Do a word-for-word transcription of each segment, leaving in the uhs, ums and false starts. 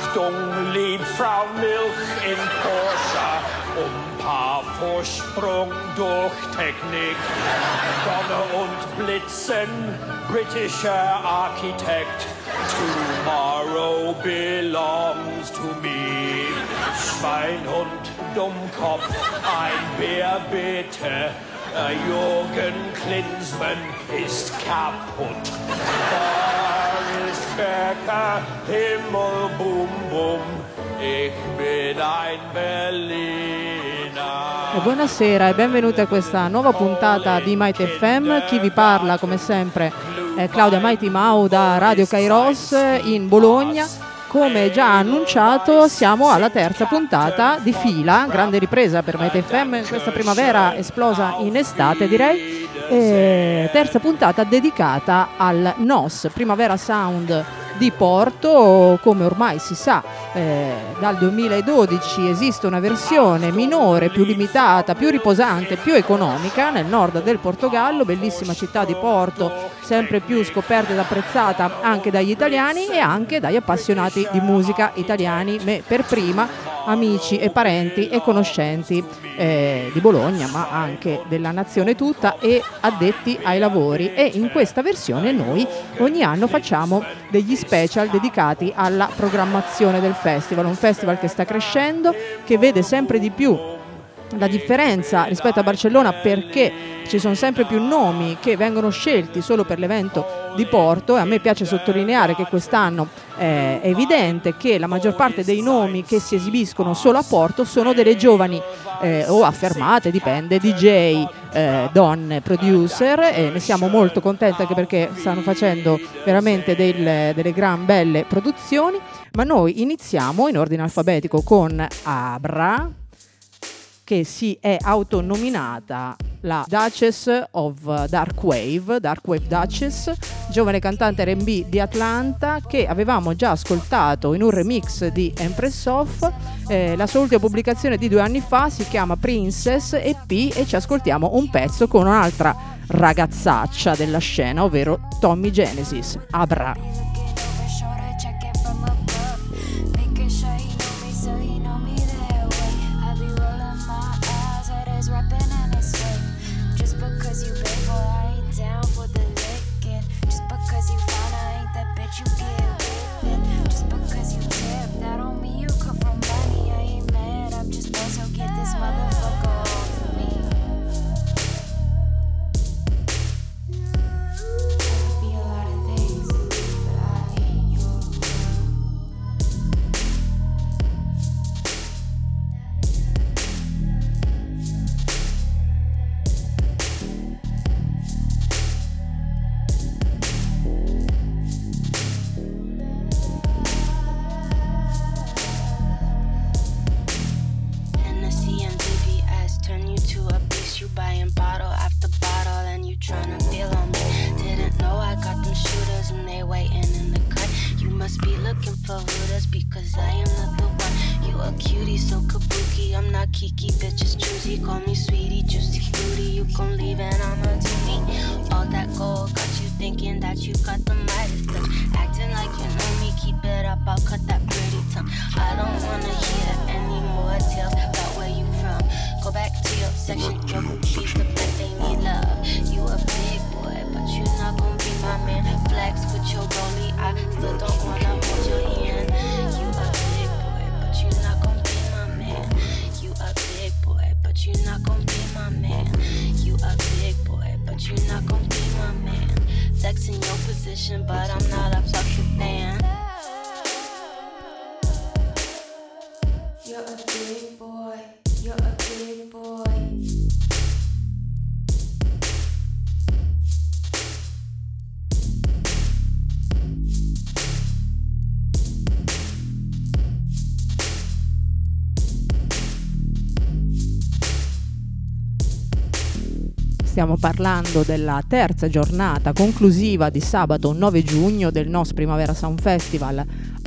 Achtung, lieb Frau Milch in Porsche, um paar Vorsprung durch Technik. Donner und Blitzen, britischer Architekt. Tomorrow belongs to me. Schweinhund, Dummkopf, ein Bär bitte. Jürgen Klinsmann ist kaputt. Boris Becker, Himmel, bum, bum. Ich bin ein Berliner. E buonasera e benvenuti a questa nuova puntata di Mighty F M. Chi vi parla, come sempre, è Claudia Mighty Mau da Radio Kairos in Bologna. Come già annunciato, siamo alla terza puntata di fila, grande ripresa per Mighty F M, questa primavera esplosa in estate direi, e terza puntata dedicata al N O S, Primavera Sound di Porto. Come ormai si sa, eh, dal duemiladodici esiste una versione minore, più limitata, più riposante, più economica nel nord del Portogallo, bellissima città di Porto, sempre più scoperta ed apprezzata anche dagli italiani e anche dagli appassionati di musica italiani, me per prima, amici e parenti e conoscenti eh, di Bologna, ma anche della nazione tutta e addetti ai lavori. E in questa versione noi ogni anno facciamo degli special dedicati alla programmazione del festival, un festival che sta crescendo, che vede sempre di più la differenza rispetto a Barcellona, perché ci sono sempre più nomi che vengono scelti solo per l'evento di Porto, e a me piace sottolineare che quest'anno eh, è evidente che la maggior parte dei nomi che si esibiscono solo a Porto sono delle giovani eh, o affermate, dipende, D J, eh, donne, producer, e ne siamo molto contenti anche perché stanno facendo veramente del, delle gran belle produzioni. Ma noi iniziamo in ordine alfabetico con Abra, che si è autonominata la Duchess of Dark Wave, Dark Wave Duchess, giovane cantante R and B di Atlanta che avevamo già ascoltato in un remix di Empress Of. Eh, la sua ultima pubblicazione di due anni fa si chiama Princess E P e ci ascoltiamo un pezzo con un'altra ragazzaccia della scena, ovvero Tommy Genesis. Abra. Stiamo parlando della terza giornata conclusiva di sabato nove giugno del N O S Primavera Sound Festival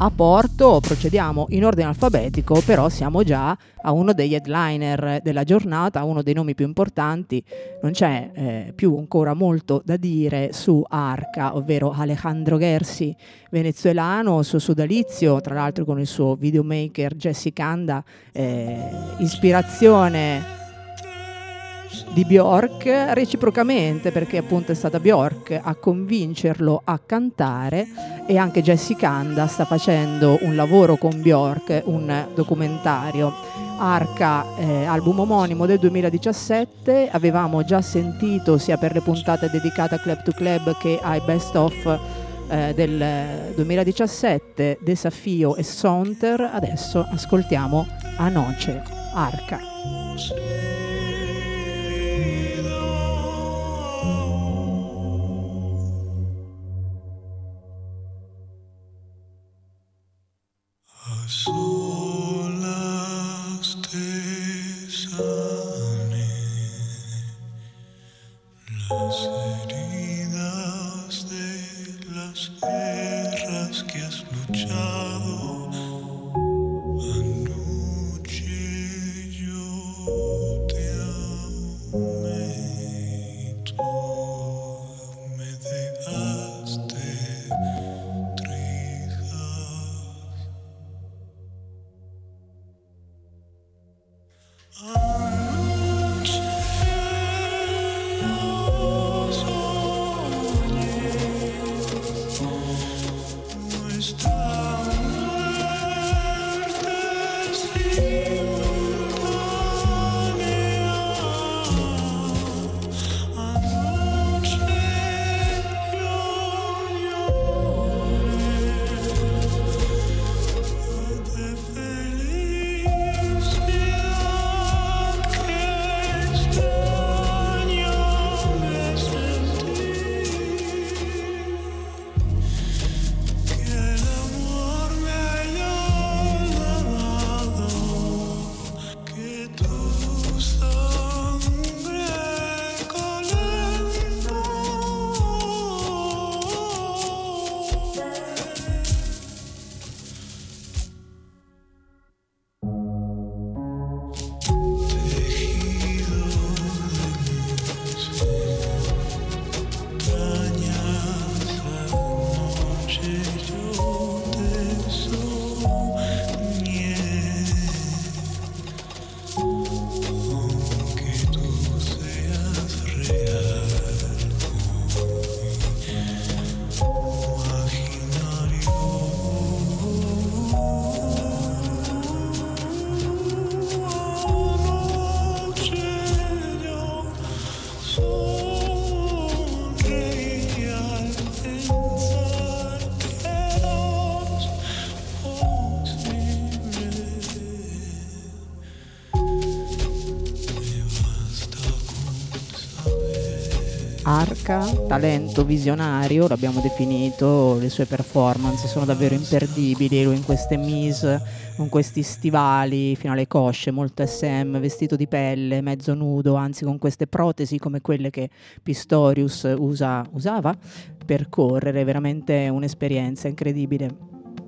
a Porto procediamo in ordine alfabetico, però siamo già a uno degli headliner della giornata, uno dei nomi più importanti. Non c'è eh, più ancora molto da dire su Arca, ovvero Alejandro Gersi, venezuelano, suo sodalizio, tra l'altro con il suo videomaker Jesse Kanda, eh, ispirazione di Bjork, reciprocamente, perché appunto è stata Bjork a convincerlo a cantare, e anche Jesse Kanda sta facendo un lavoro con Bjork, un documentario. Arca, eh, album omonimo del duemiladiciassette, avevamo già sentito sia per le puntate dedicate a Club to Club che ai best of eh, del duemiladiciassette, Desafio e Saunter. Adesso ascoltiamo Anoche, Arca. Solas te sane las heridas de las guerras que has luchado. Anoche yo te amé y tú me dejaste triste. Anoche yo soñé nuestra muerte simultánea. Anoche yo lloré de felicidad. Arca, talento visionario, l'abbiamo definito, le sue performance sono davvero imperdibili, lui in queste mise, con questi stivali fino alle cosce, molto S M, vestito di pelle, mezzo nudo, anzi con queste protesi come quelle che Pistorius usa, usava per correre, veramente un'esperienza incredibile.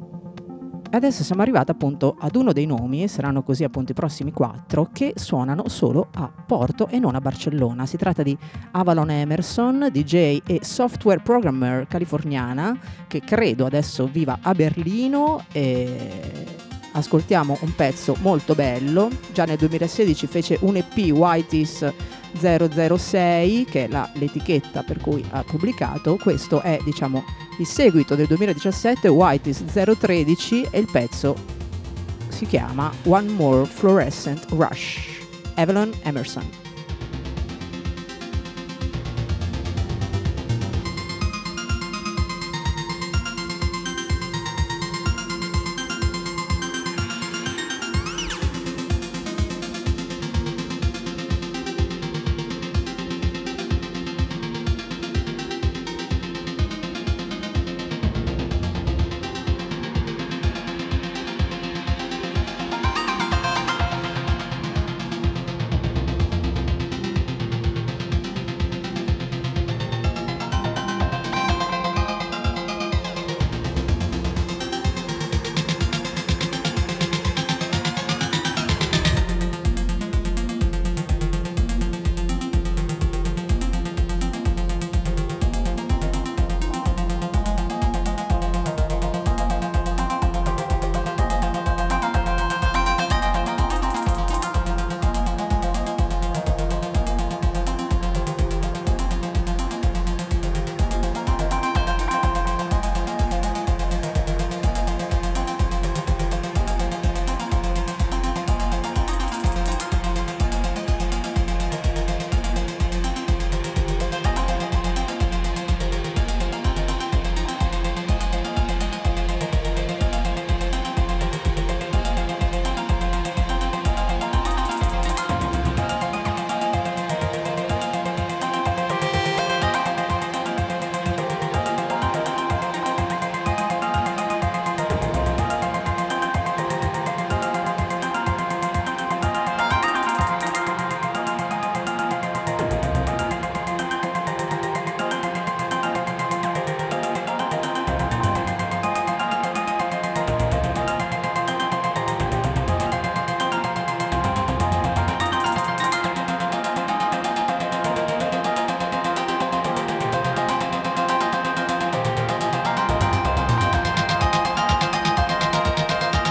Adesso siamo arrivati appunto ad uno dei nomi, e saranno così appunto i prossimi quattro, che suonano solo a Porto e non a Barcellona. Si tratta di Avalon Emerson, D J e software programmer californiana, che credo adesso viva a Berlino. E ascoltiamo un pezzo molto bello. Già nel duemilasedici fece un E P, Whiteys zero zero sei, che è la, l'etichetta per cui ha pubblicato. Questo è, diciamo, il seguito del duemiladiciassette, Whiteys zero tredici, e il pezzo si chiama One More Fluorescent Rush. Avalon Emerson.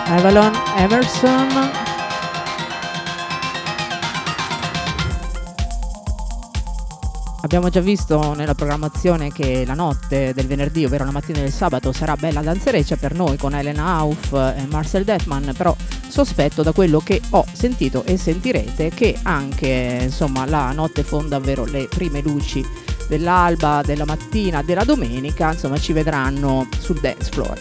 Avalon Emerson. Abbiamo già visto nella programmazione che la notte del venerdì, ovvero la mattina del sabato, sarà bella danzereccia per noi con Helen Auf e Marcel Detman, però sospetto da quello che ho sentito e sentirete che anche insomma la notte fonda, ovvero le prime luci dell'alba, della mattina, della domenica, insomma ci vedranno sul dance floor.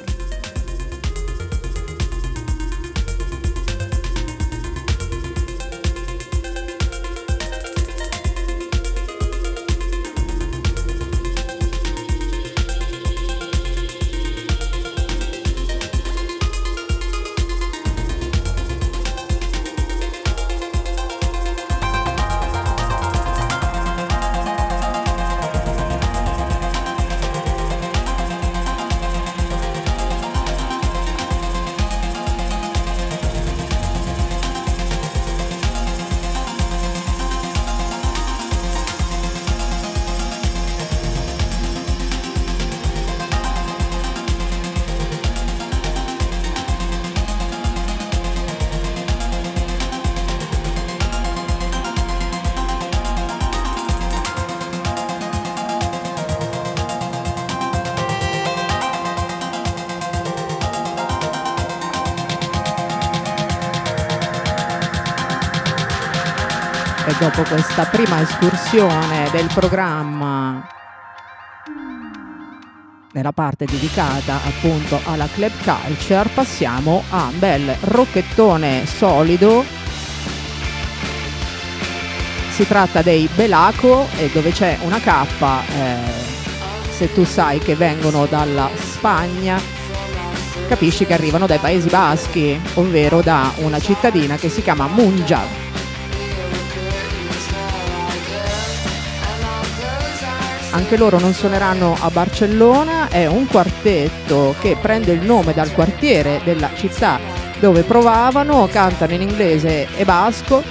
E dopo questa prima escursione del programma nella parte dedicata appunto alla club culture, passiamo a un bel rocchettone solido. Si tratta dei Belaco, e dove c'è una K, eh, se tu sai che vengono dalla Spagna, capisci che arrivano dai Paesi Baschi, ovvero da una cittadina che si chiama Mungia. Anche loro non suoneranno a Barcellona, è un quartetto che prende il nome dal quartiere della città dove provavano, cantano in inglese e basco.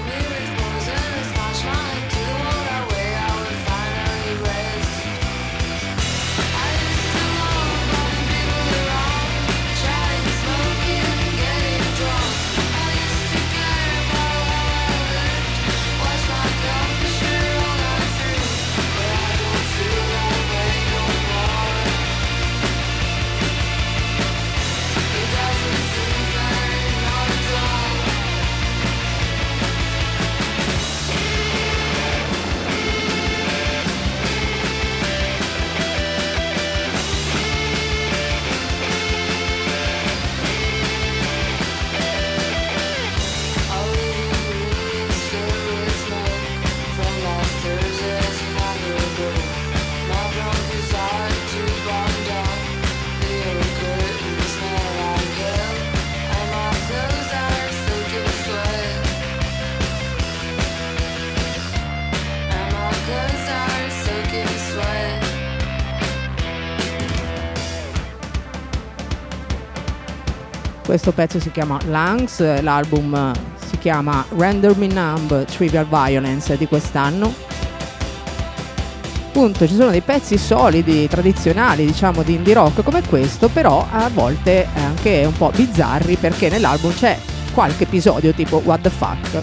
Questo pezzo si chiama Lungs, l'album si chiama Render Me Numb Trivial Violence di quest'anno. Appunto ci sono dei pezzi solidi, tradizionali, diciamo di indie rock come questo, però a volte anche un po' bizzarri, perché nell'album c'è qualche episodio tipo What the Fuck.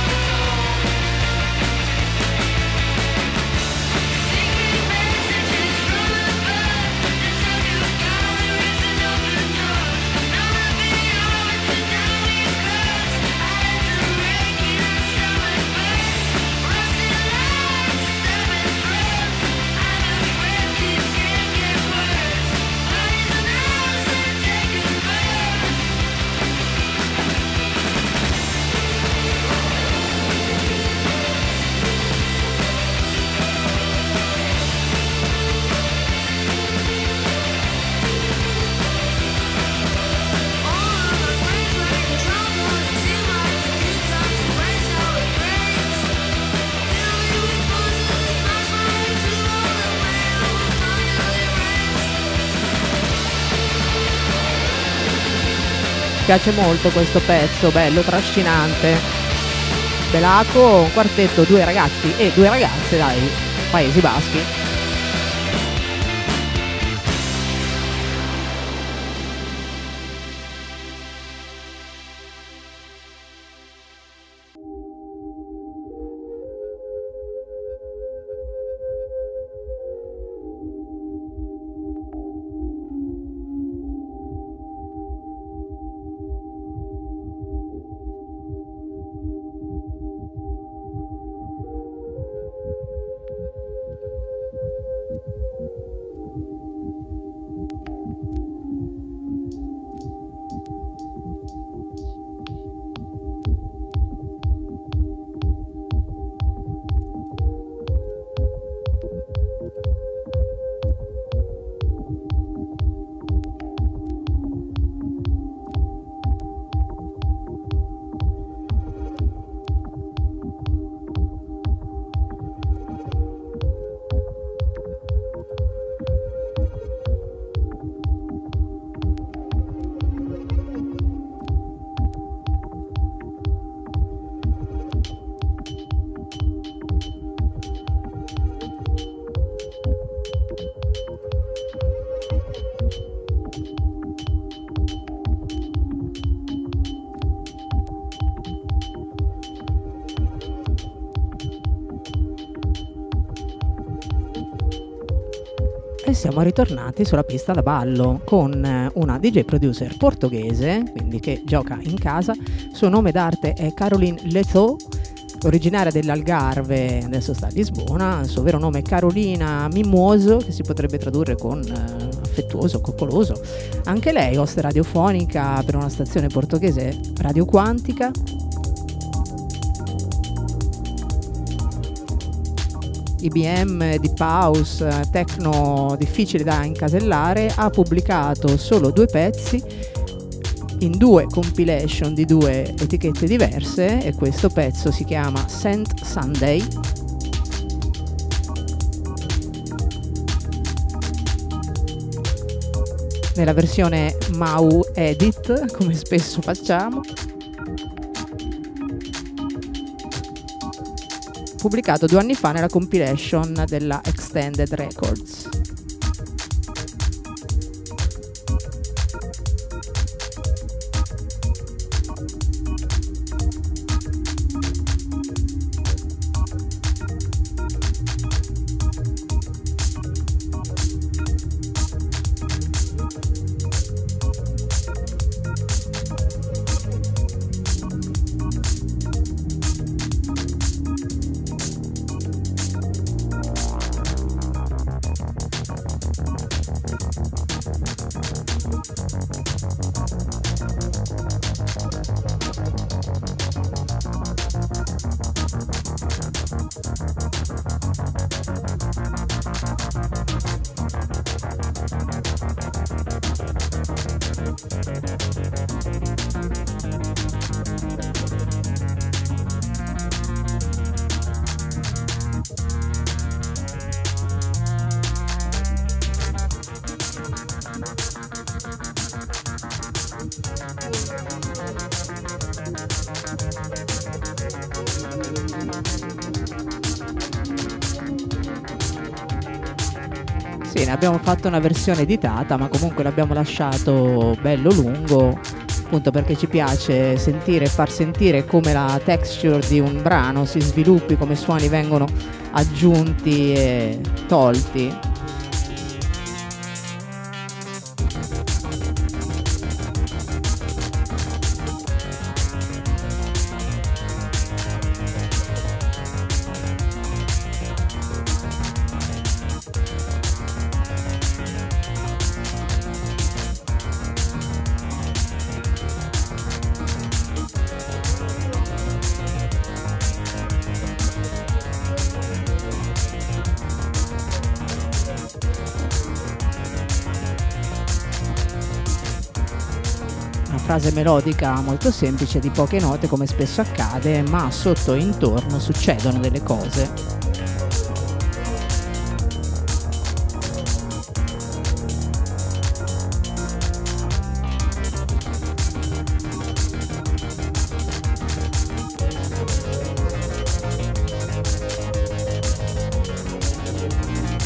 Messages piace molto questo pezzo, bello, trascinante. Belaco, un quartetto, due ragazzi e due ragazze dai Paesi Baschi. E siamo ritornati sulla pista da ballo con una D J producer portoghese, quindi che gioca in casa. Suo nome d'arte è Caroline Leto, originaria dell'Algarve, adesso sta a Lisbona. Il suo vero nome è Carolina Mimoso, che si potrebbe tradurre con eh, affettuoso, coccoloso. Anche lei host radiofonica per una stazione portoghese, Radio Quantica. I B M, Deep House, techno difficile da incasellare. Ha pubblicato solo due pezzi in due compilation di due etichette diverse, e questo pezzo si chiama Saint Sunday. Nella versione Mau Edit, come spesso facciamo, pubblicato due anni fa nella compilation della Extended Records. Sì, ne abbiamo fatto una versione editata, ma comunque l'abbiamo lasciato bello lungo, appunto perché ci piace sentire, far sentire come la texture di un brano si sviluppi, come suoni vengono aggiunti e tolti. Frase melodica molto semplice, di poche note come spesso accade, ma sotto e intorno succedono delle cose.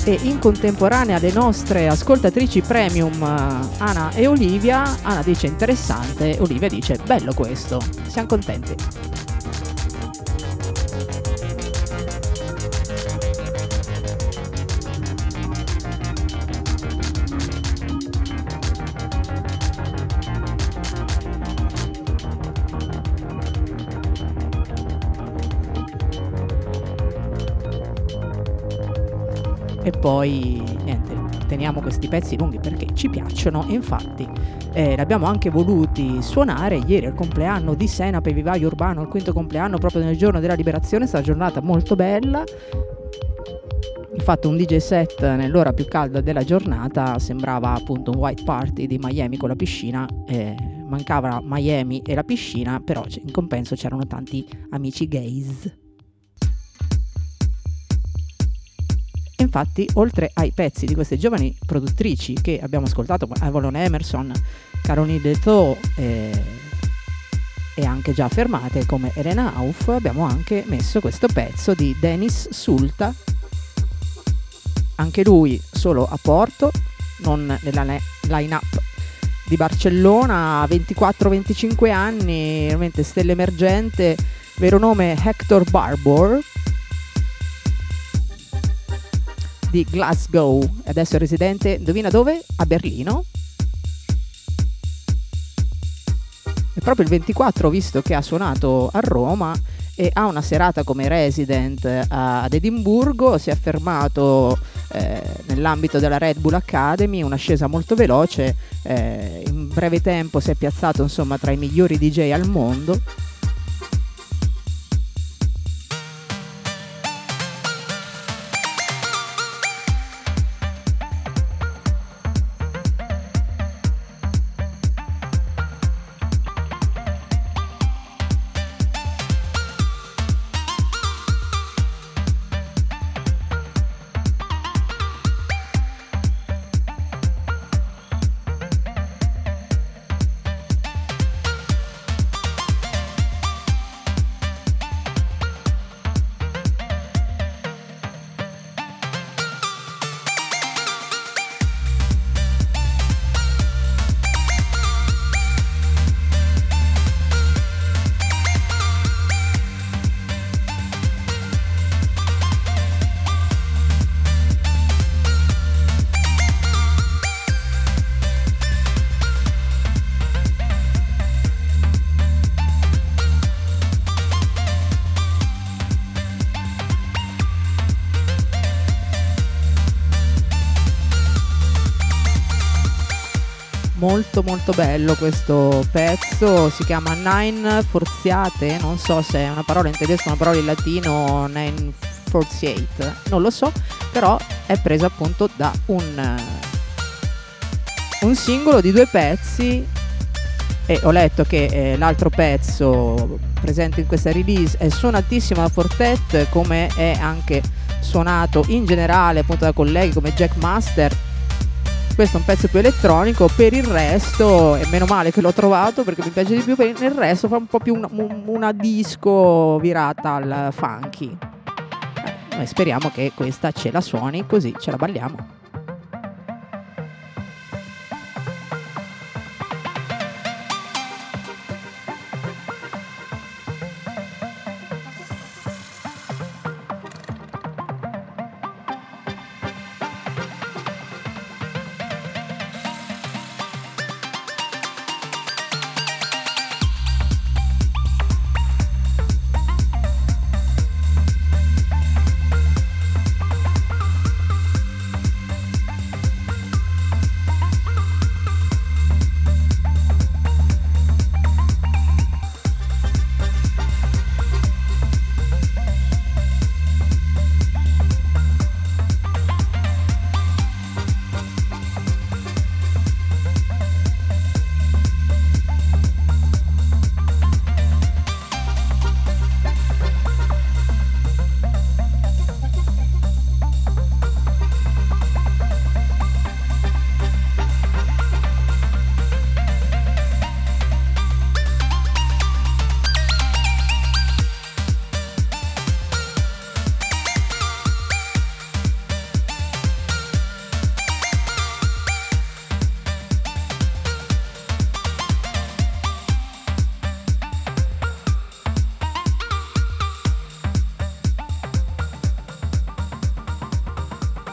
e in contemporanea le nostre ascoltatrici premium Ana e Olivia. Ana dice interessante, Olivia dice bello questo, siamo contenti. E poi niente, teniamo questi pezzi lunghi perché ci piacciono e infatti eh, l'abbiamo anche voluti suonare ieri al compleanno di Senape Vivaio Urbano, il quinto compleanno proprio nel giorno della liberazione, sta giornata molto bella. Ho fatto un D J set nell'ora più calda della giornata, sembrava appunto un white party di Miami con la piscina, eh, mancava Miami e la piscina, però in compenso c'erano tanti amici gays. Infatti, oltre ai pezzi di queste giovani produttrici che abbiamo ascoltato, Avalon Emerson, Caroline Leto eh, e anche già affermate come Elena Auf, abbiamo anche messo questo pezzo di Dennis Sulta, anche lui solo a Porto, non nella line-up di Barcellona, ventiquattro venticinque anni, veramente stella emergente, vero nome Hector Barbour, di Glasgow, adesso è residente, indovina dove? A Berlino. E proprio il ventiquattro, visto che ha suonato a Roma e ha una serata come resident ad Edimburgo, si è fermato eh, nell'ambito della Red Bull Academy, un'ascesa molto veloce, eh, in breve tempo si è piazzato insomma tra i migliori D J al mondo. Molto molto bello questo pezzo, si chiama Nine Forziate, non so se è una parola in tedesco, una parola in latino, Nine Forziate, non lo so, però è presa appunto da un, un singolo di due pezzi e ho letto che eh, l'altro pezzo presente in questa release è suonatissimo da Fortet, come è anche suonato in generale appunto da colleghi come Jack Master. Questo è un pezzo più elettronico, per il resto, e meno male che l'ho trovato perché mi piace di più, per il resto fa un po' più una, una disco virata al funky. Eh, noi speriamo che questa ce la suoni così ce la balliamo.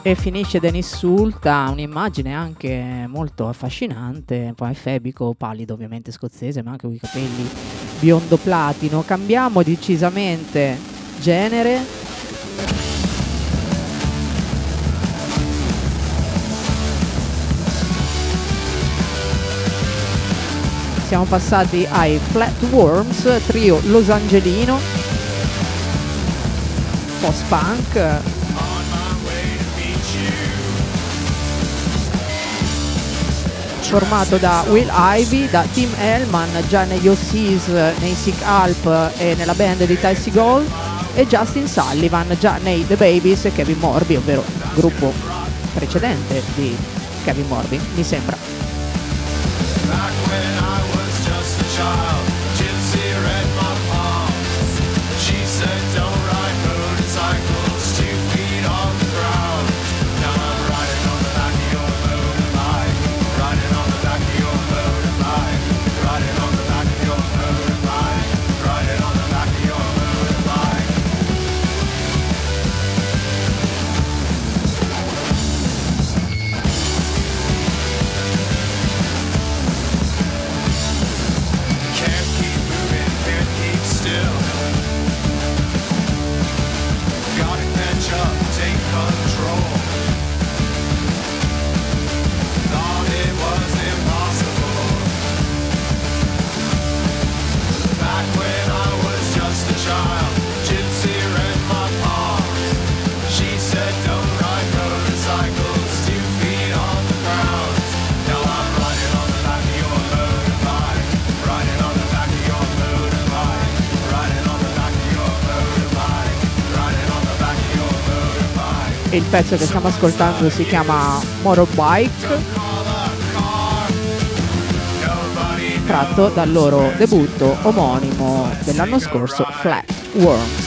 E finisce Dennis Sulta, un'immagine anche molto affascinante, poi efebico, pallido ovviamente scozzese, ma anche con i capelli biondo platino. Cambiamo decisamente genere. Siamo passati ai Flatworms, trio losangelino, post-punk, formato da Will Ivy, da Tim Hellman già negli O Cs, nei Sick Alp e nella band di Ty Segall, e Justin Sullivan già nei The Babies e Kevin Morby, ovvero il gruppo precedente di Kevin Morby, mi sembra. Il pezzo che stiamo ascoltando si chiama Motorbike, tratto dal loro debutto omonimo dell'anno scorso, Flatworms.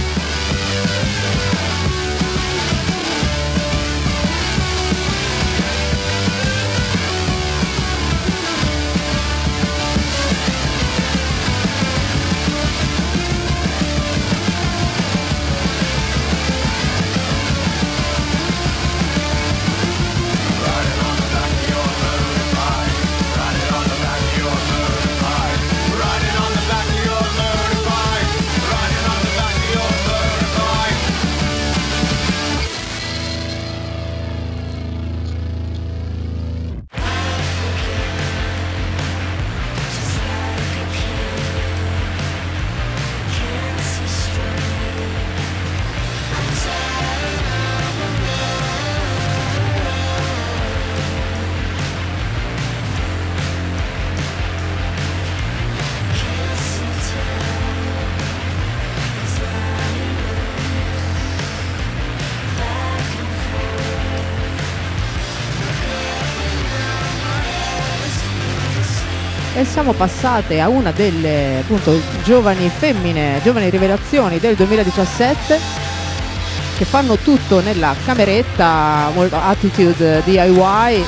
E siamo passate a una delle appunto giovani femmine, giovani rivelazioni del duemiladiciassette, che fanno tutto nella cameretta, molto attitude D I Y.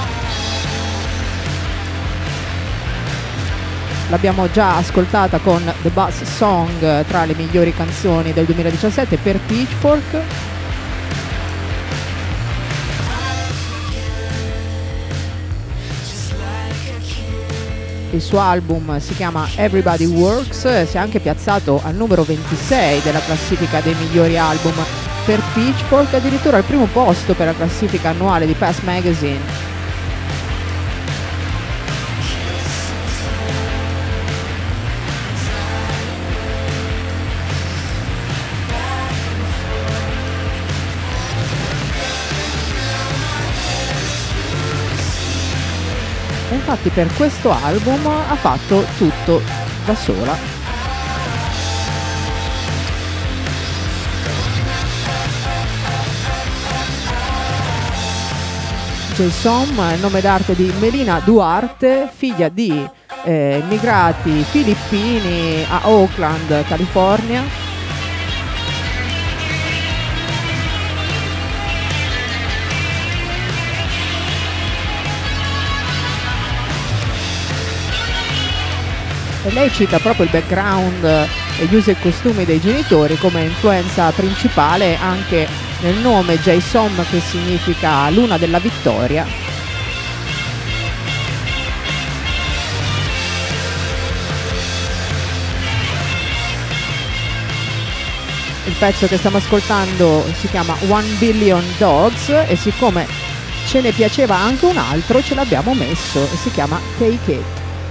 L'abbiamo già ascoltata con The Buzz Song, tra le migliori canzoni del duemiladiciassette per Pitchfork. Il suo album si chiama Everybody Works, si è anche piazzato al numero ventisei della classifica dei migliori album per Pitchfork, addirittura al primo posto per la classifica annuale di Pass Magazine. Infatti per questo album ha fatto tutto da sola. Jason, il nome d'arte di Melina Duarte, figlia di eh, immigrati filippini a Oakland, California. E lei cita proprio il background e gli usi e costumi dei genitori come influenza principale anche nel nome J-Som, che significa luna della vittoria. Il pezzo che stiamo ascoltando si chiama One Billion Dogs e siccome ce ne piaceva anche un altro ce l'abbiamo messo e si chiama Take It.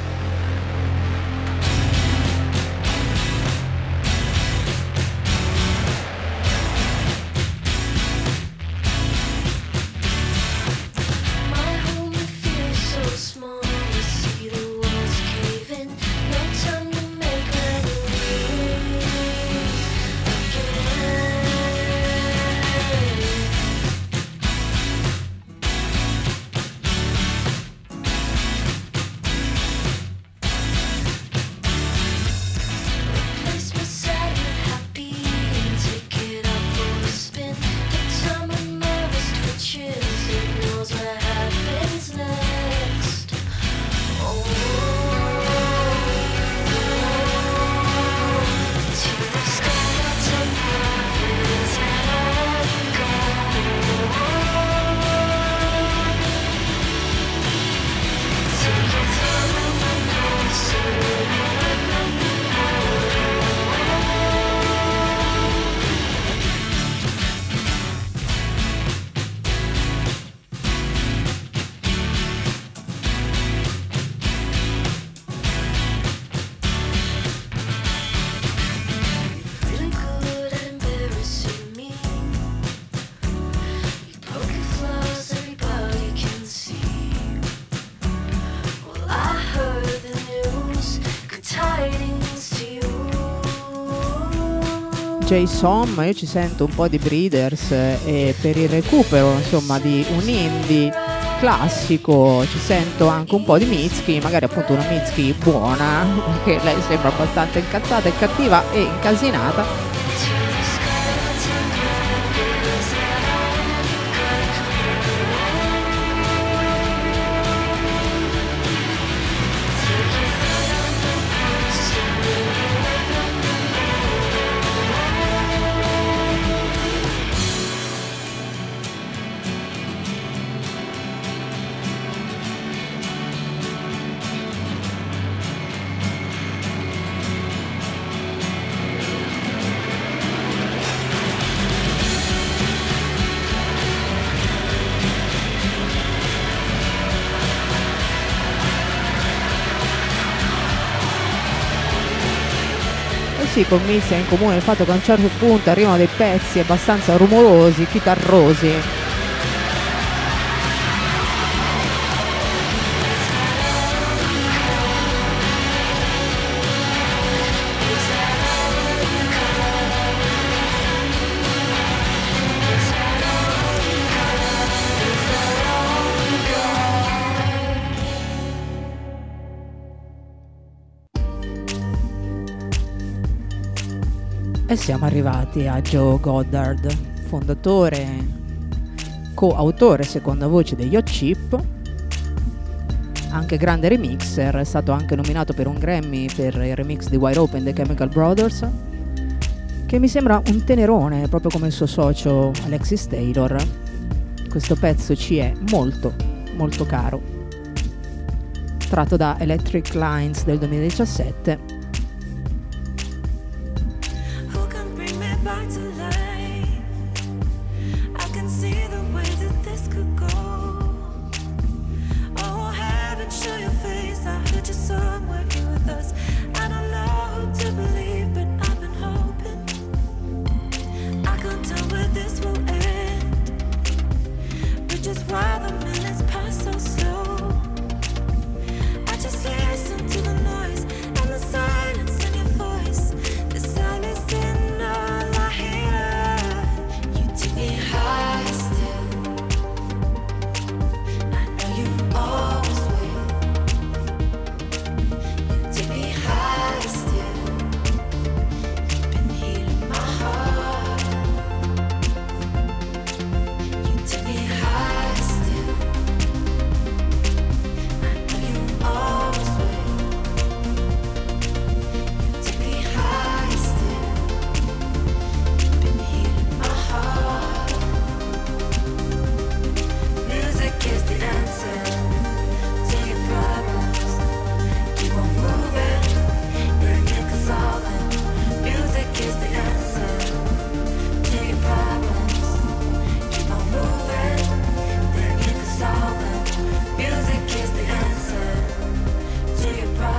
J-Som, io ci sento un po' di Breeders e per il recupero insomma di un indie classico ci sento anche un po' di Mitski, magari appunto una Mitski buona, perché lei sembra abbastanza incazzata e cattiva e incasinata. Sì, con Mitski è in comune il fatto che a un certo punto arrivano dei pezzi abbastanza rumorosi, chitarrosi. E siamo arrivati a Joe Goddard, fondatore, coautore seconda voce degli Hot Chip, anche grande remixer, è stato anche nominato per un Grammy per il remix di Wide Open dei Chemical Brothers, che mi sembra un tenerone, proprio come il suo socio Alexis Taylor. Questo pezzo ci è molto, molto caro, tratto da Electric Lines del duemiladiciassette. Back to life, I can see the way that this could go. Oh, heaven, show your face. I heard your song working with us. I don't know who to believe, but I've been hoping. I can't tell where this will end, but just why the minutes pass so slow. I just listen to the noise and the sound.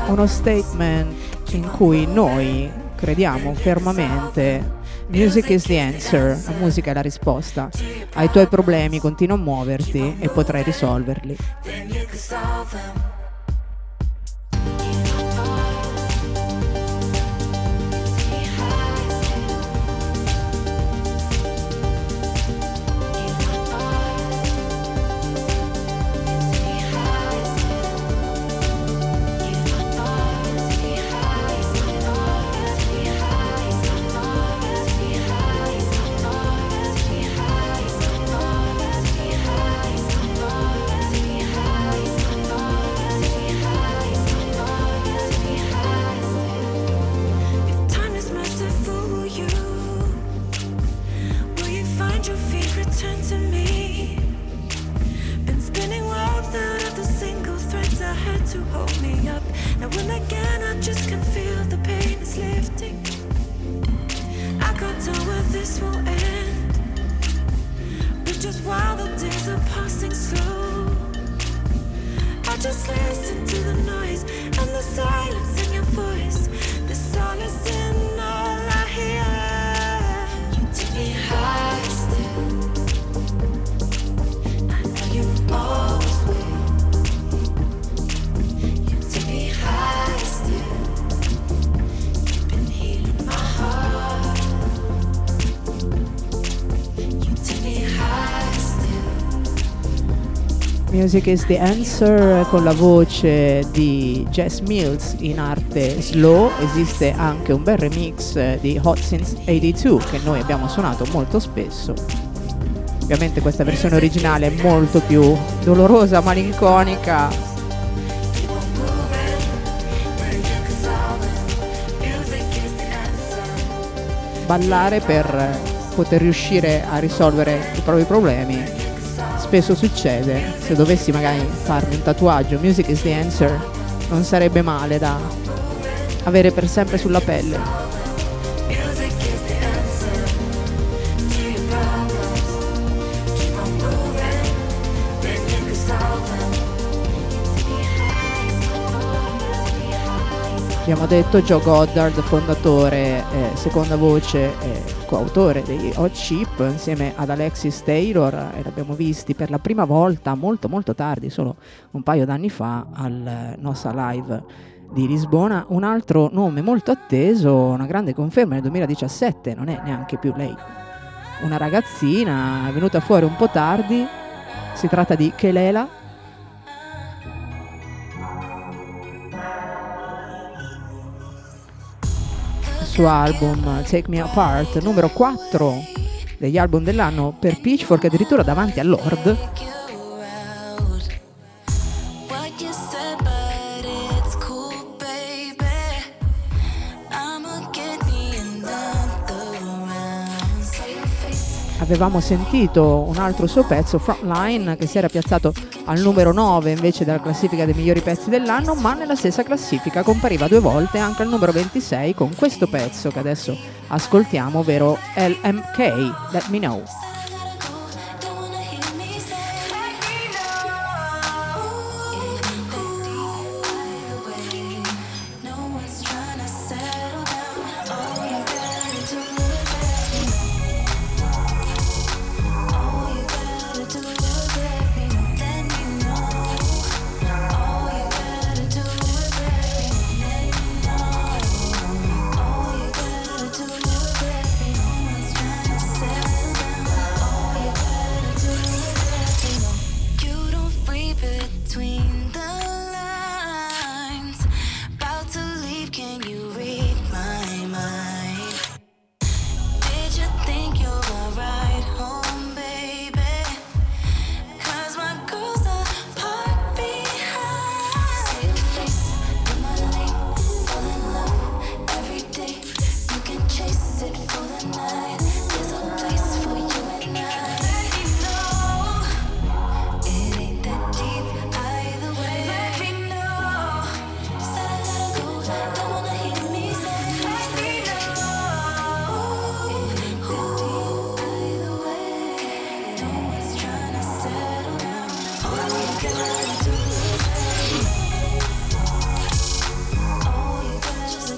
uno statement in cui noi crediamo fermamente music is the answer, la musica è la risposta ai tuoi problemi, continua a muoverti e potrai risolverli. Then you could solve them. If time is merciful, will you? Will you find your feet, return to me? Been spinning ropes out of the single threads I had to hold me up. Now when again I just can feel the pain is lifting. I can't tell where this will end, but just while the days are passing slow, I just listen to the noise and the silence in your voice. The solace in all I hear. You take me high still. I know you always will. You take me high still. You've been healing my heart. You take me high still. Music is the answer con la voce di Jess Mills in arte slow. Esiste anche un bel remix di Hot Since ottantadue che noi abbiamo suonato molto spesso. Ovviamente questa versione originale è molto più dolorosa, malinconica. Keep on moving, then you can solve it. Music is the answer. Ballare per poter riuscire a risolvere i propri problemi spesso succede. Se dovessi magari farmi un tatuaggio Music is the answer non sarebbe male da avere per sempre sulla pelle. Music is the answer to your problems. Keep on moving, then you can solve them. Abbiamo detto Joe Goddard, fondatore, eh, seconda voce, eh, coautore degli Hot Chip insieme ad Alexis Taylor, e l'abbiamo visti per la prima volta molto molto tardi, solo un paio d'anni fa, al Nossa Live di Lisbona. Un altro nome molto atteso, una grande conferma nel duemiladiciassette, non è neanche più lei una ragazzina, è venuta fuori un po' tardi, si tratta di Kelela. Il suo album Take Me Apart, numero quattro degli album dell'anno per Pitchfork, addirittura davanti a Lord. What you said, but it's cool, baby. I'ma get me another round. Say your face. Avevamo sentito un altro suo pezzo, Frontline, che si era piazzato al numero nove invece della classifica dei migliori pezzi dell'anno, ma nella stessa classifica compariva due volte anche al numero ventisei con questo pezzo che adesso ascoltiamo, ovvero L M K, Let Me Know. Don't wanna hear me say, let me know. No one's trying to settle down. All you gotta do is let me know. All you gotta do is let me know. Let me know. All you gotta do is let me know. All you gotta do is let me know. No one's trying to settle down.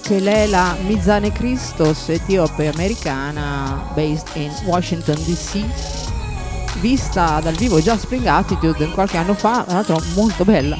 che lei è la Mizane Christos, etiope americana based in Washington D C, vista dal vivo già Spring Attitude qualche anno fa, tra l'altro molto bella.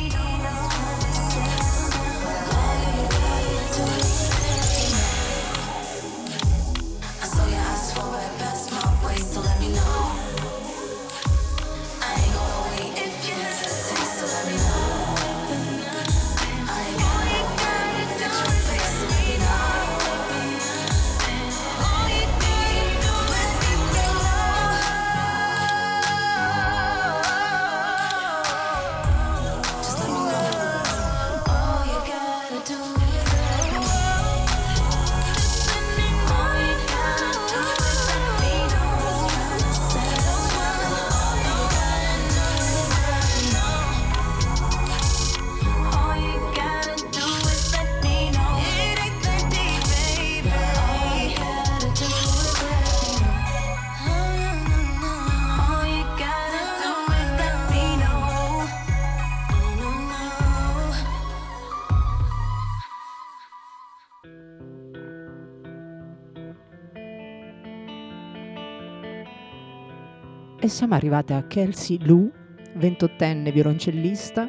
E siamo arrivate a Kelsey Lou, ventottenne violoncellista.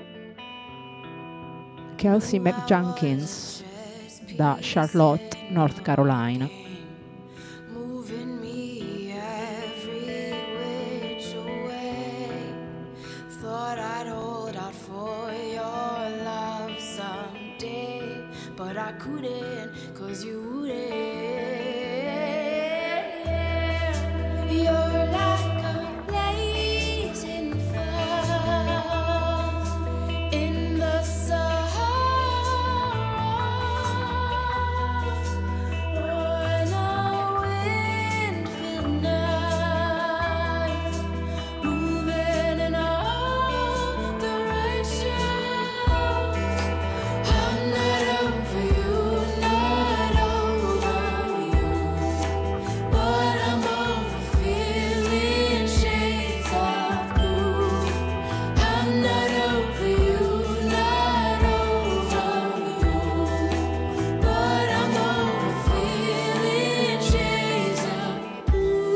Kelsey McJunkins da Charlotte, North Carolina. Moving me every which way. Thought I'd hold out for your love someday, but I couldn't, cause you wouldn't. You're like a blazing fire in the Sahara, on a wind-filled night, moving in all directions. I'm not over you, not over you, but I'm over feeling shades of blue. I'm not over you, not over you, but I'm over feeling shades of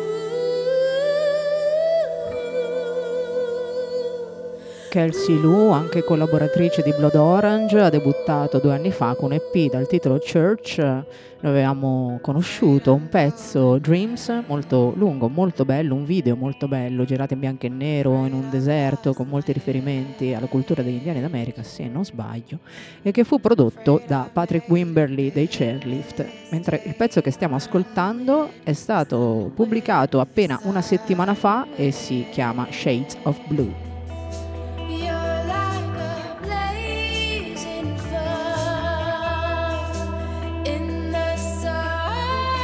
blue. Kelsey Lou, anche collaboratrice di Blood Orange, ha debuttato due anni fa con un E P dal titolo Church. Noi avevamo conosciuto un pezzo, Dreams, molto lungo, molto bello, un video molto bello, girato in bianco e nero in un deserto con molti riferimenti alla cultura degli indiani d'America, se non sbaglio, e che fu prodotto da Patrick Wimberly dei Chairlift, mentre il pezzo che stiamo ascoltando è stato pubblicato appena una settimana fa e si chiama Shades of Blue. You're like a blazing fire in the Sahara,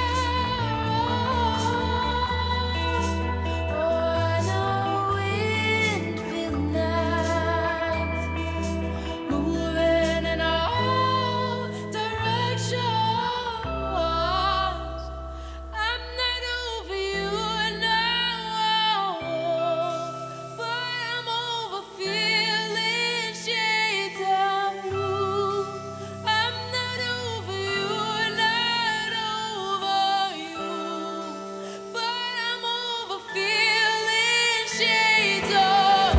on a wind-filled night, moving in all directions. I'm not over you now, but I'm over feeling shades of blue. I'm not over you, not over you, but I'm over feeling shades of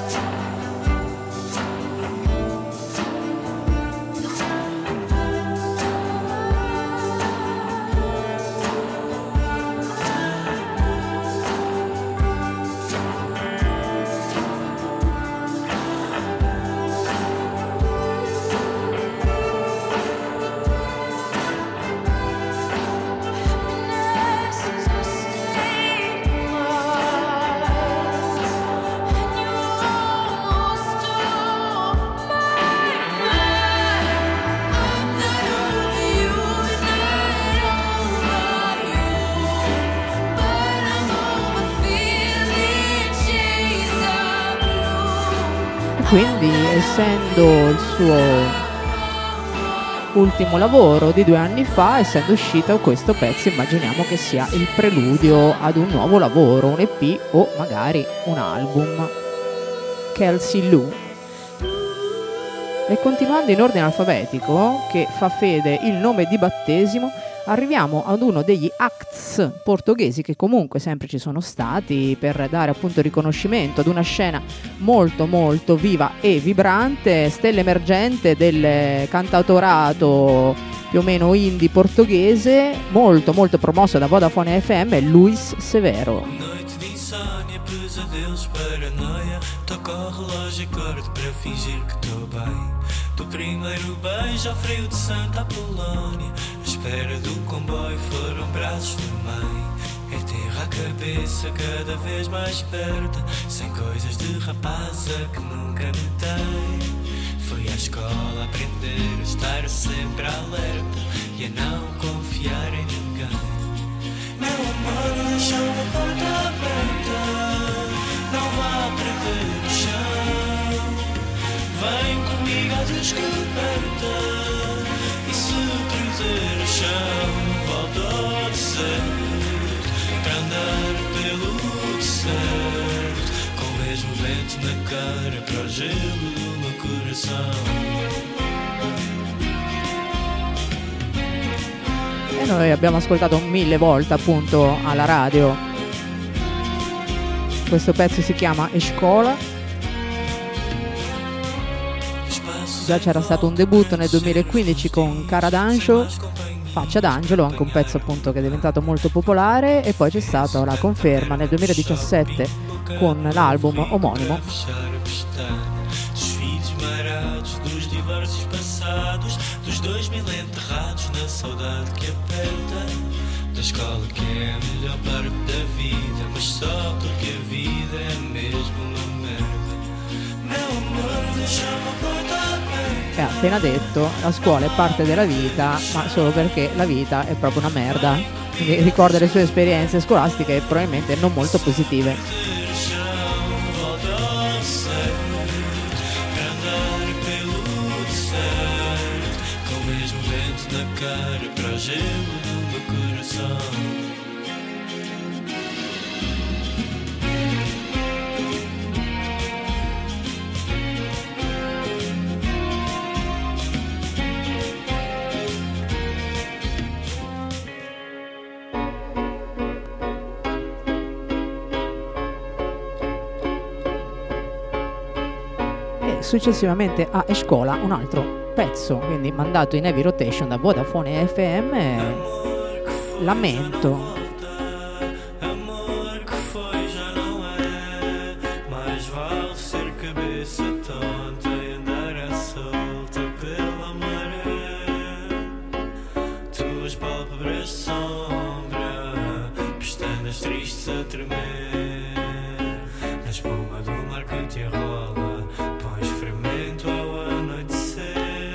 happiness is a state of mind, and you almost stole my mind. I'm not over you, not over you, but I'm over feeling shades of blue. Quindi, essendo il suo ultimo lavoro di due anni fa, essendo uscito questo pezzo, immaginiamo che sia il preludio ad un nuovo lavoro, un E P o magari un album. Kelsey Lou. E continuando in ordine alfabetico, che fa fede il nome di battesimo, arriviamo ad uno degli acts portoghesi che comunque sempre ci sono stati per dare appunto riconoscimento ad una scena molto molto viva e vibrante, stella emergente del cantautorato più o meno indie portoghese, molto molto promosso da Vodafone F M, è Luís Severo. Noite de insônia, pesadelos, paranoia. Toca o relógio, acordo para fingir que estou bem. Do primeiro beijo ao frio de Santa Apolónia, à espera do comboio foram braços de mãe. É terra a cabeça cada vez mais perto, sem coisas de rapaza que nunca notei. Fui à escola aprender a estar sempre alerta e a não confiar em ninguém. Meu amor, deixa uma porta aberta, não vá prender o chão. Vem comigo à descoberta e se perder o chão, volta ao deserto para andar pelo deserto, com o mesmo vento na cara para o gelo no coração. E noi abbiamo ascoltato mille volte appunto alla radio. Questo pezzo si chiama Escola. Già c'era stato un debutto nel duemilaquindici con Cara d'Angelo, Faccia d'Angelo, anche un pezzo appunto che è diventato molto popolare, e poi c'è stata la conferma nel duemiladiciassette con l'album omonimo. Dos filhos marados, dos divórcios passados, dos dois mil enterrados na saudade que aperta, da escola que é a melhor parte da vida, mas só porque a vida é mesmo uma merda. Meu amor, deixa uma porta aberta. E ha appena detto, la scuola è parte della vita, ma solo perché la vita è proprio una merda. Quindi ricorda le sue esperienze scolastiche probabilmente non molto positive. Cara para o gelo do coração. E successivamente a Escola un altro pezzo, quindi mandato in heavy rotation da Vodafone F M, Lamento. Amor que foi já não é, mais vale ser cabeça tonta e andar à solta pela maré. Tuas pálpebras sombra, pestanas tristes a tremer, na espuma do mar que te arrola, pões fermento ao anoitecer.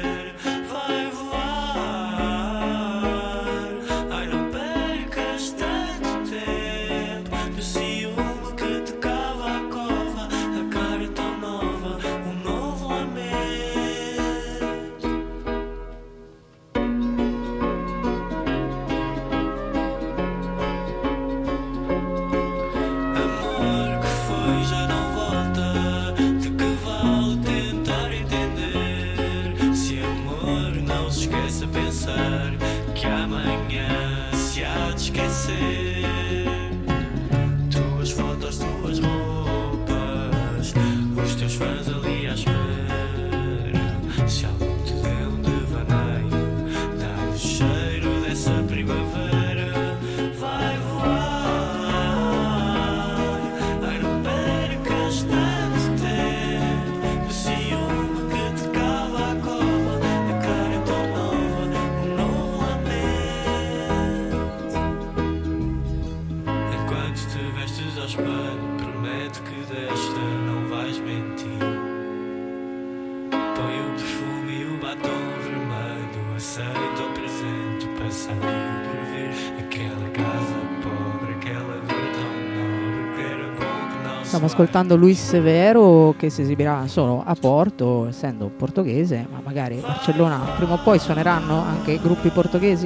Stiamo ascoltando Luís Severo, che si esibirà solo a Porto, essendo portoghese, ma magari a Barcellona prima o poi suoneranno anche gruppi portoghesi.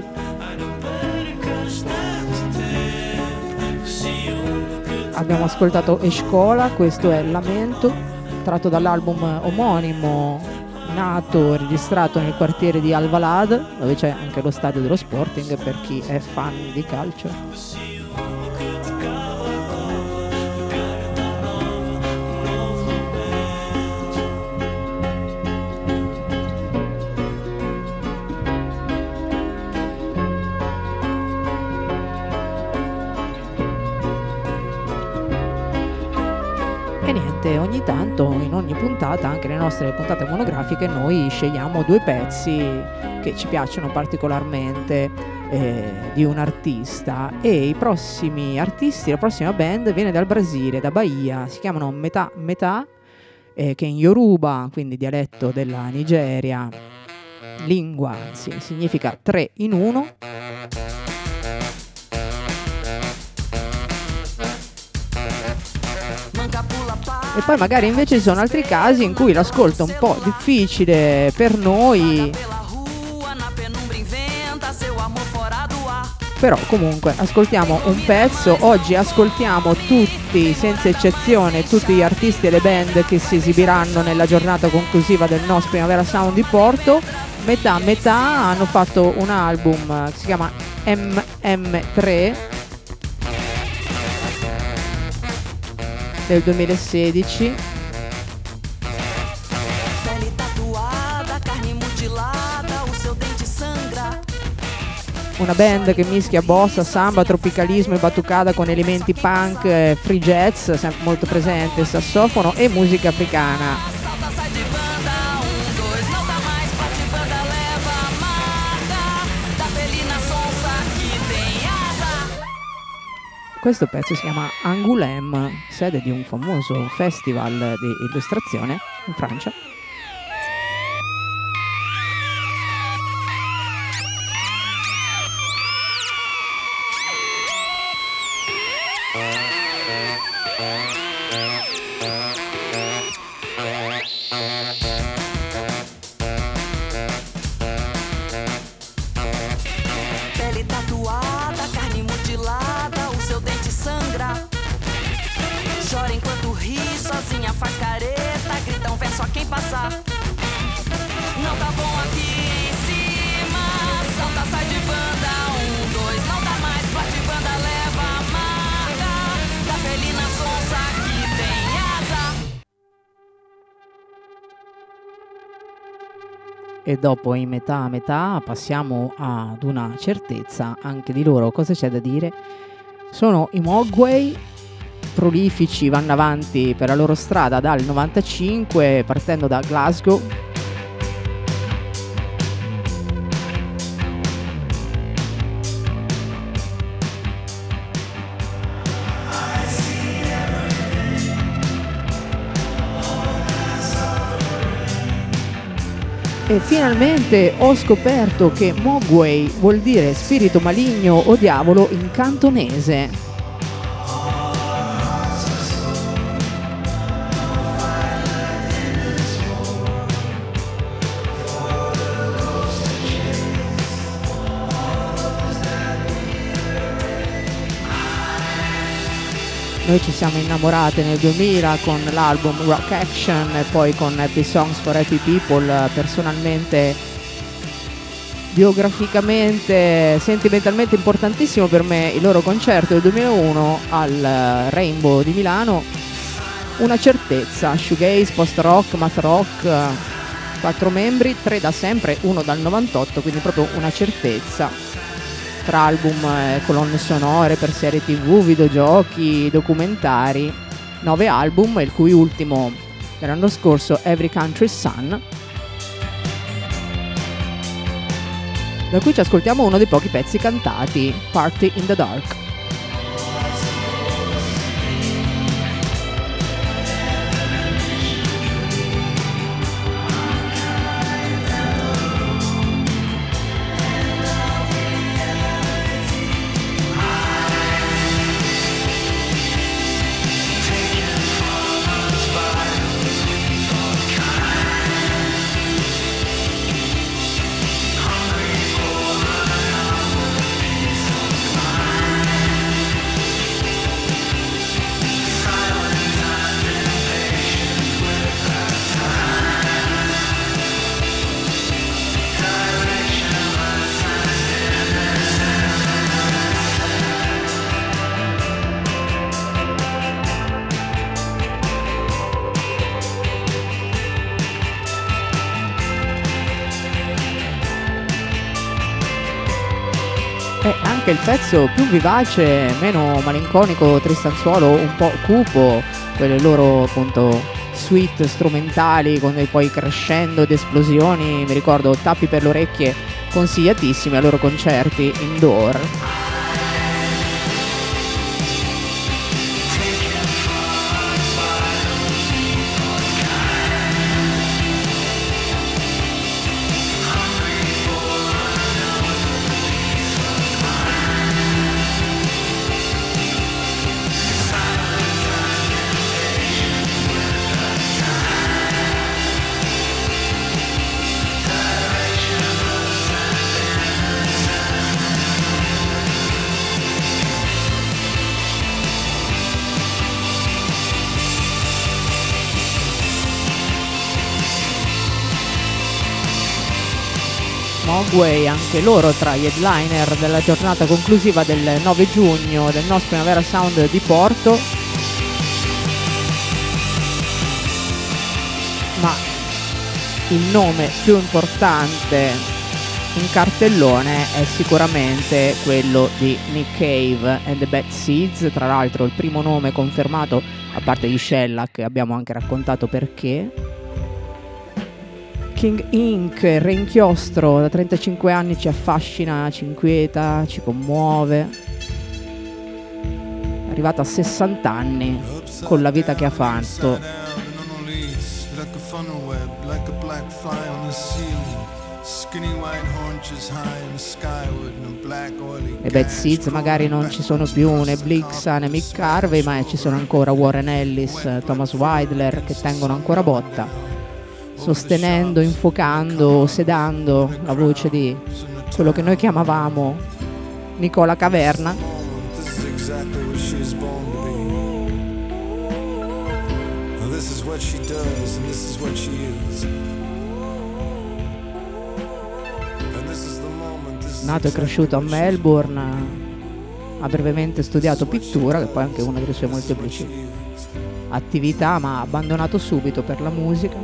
Abbiamo ascoltato Escola, questo è Lamento, tratto dall'album omonimo nato, registrato nel quartiere di Alvalade, dove c'è anche lo stadio dello Sporting per chi è fan di calcio. E niente, ogni tanto, in ogni puntata, anche nelle nostre puntate monografiche, noi scegliamo due pezzi che ci piacciono particolarmente eh, di un artista, e i prossimi artisti, la prossima band viene dal Brasile, da Bahia, si chiamano Metà Metà, eh, che in Yoruba, quindi dialetto della Nigeria, lingua, anzi, significa tre in uno. E poi magari invece ci sono altri casi in cui l'ascolto è un po' difficile per noi, però comunque ascoltiamo un pezzo. Oggi ascoltiamo tutti, senza eccezione, tutti gli artisti e le band che si esibiranno nella giornata conclusiva del N O S Primavera Sound di Porto. Metà Metà hanno fatto un album che si chiama M M tre del duemilasedici. Pele tatuada, carne mutilata, o seu dente sangra. Una band che mischia bossa, samba, tropicalismo e batucada con elementi punk, eh, free jazz, sempre molto presente, sassofono e musica africana. Salta, sai de banda, um, dois, não dá mais, bate banda, leva a marca da felina sonsa que tem asa. Questo pezzo si chiama Angoulême, sede di un famoso festival di illustrazione in Francia. Pele tatuada, carne mutilada, o seu dente sangra. Chora enquanto ri, sozinha faz careta, grita um verso a quem passar. Não tá bom aqui em cima, salta, sai de banda, um, dois, não dá mais, bate banda, leva a marca da felina sonsa que tem asa. E dopo in metà a metà passiamo ad una certezza anche di loro. Cosa c'è da dire? Sono i Mogwai, prolifici, vanno avanti per la loro strada dal novantacinque, partendo da Glasgow. E finalmente ho scoperto che Mogwai vuol dire spirito maligno o diavolo in cantonese. Noi ci siamo innamorate nel duemila con l'album Rock Action e poi con Happy Songs for Happy People. Personalmente, biograficamente, sentimentalmente importantissimo per me il loro concerto del duemilauno al Rainbow di Milano. Una certezza, shoegaze, post-rock, math rock, quattro membri, tre da sempre, uno dal novantotto, quindi proprio una certezza. Tra album e colonne sonore per serie tv, videogiochi, documentari, nove album, il cui ultimo dell'anno scorso, Every Country's Son, da cui ci ascoltiamo uno dei pochi pezzi cantati, Party in the Dark. Hungry for È anche il pezzo più vivace, meno malinconico, tristanzuolo, un po' cupo, quelle loro appunto suite strumentali con dei poi crescendo ed esplosioni. Mi ricordo tappi per le orecchie consigliatissimi ai loro concerti indoor. Mogwai, anche loro tra gli headliner della giornata conclusiva del nove giugno del nostro Primavera Sound di Porto. Ma il nome più importante in cartellone è sicuramente quello di Nick Cave and the Bad Seeds, tra l'altro il primo nome confermato, a parte di Shellac, abbiamo anche raccontato perché. King Inc, reinchiostro, da trentacinque anni ci affascina, ci inquieta, ci commuove. È arrivato a sessanta anni con la vita che ha fatto. Le Bad Seeds magari non ci sono più né Blixa né Mick Harvey, ma ci sono ancora Warren Ellis, Thomas Weidler che tengono ancora botta, sostenendo, infocando, sedando la voce di quello che noi chiamavamo Nicola Caverna. Nato e cresciuto a Melbourne, ha brevemente studiato pittura, che poi è anche una delle sue molteplici attività, ma ha abbandonato subito per la musica.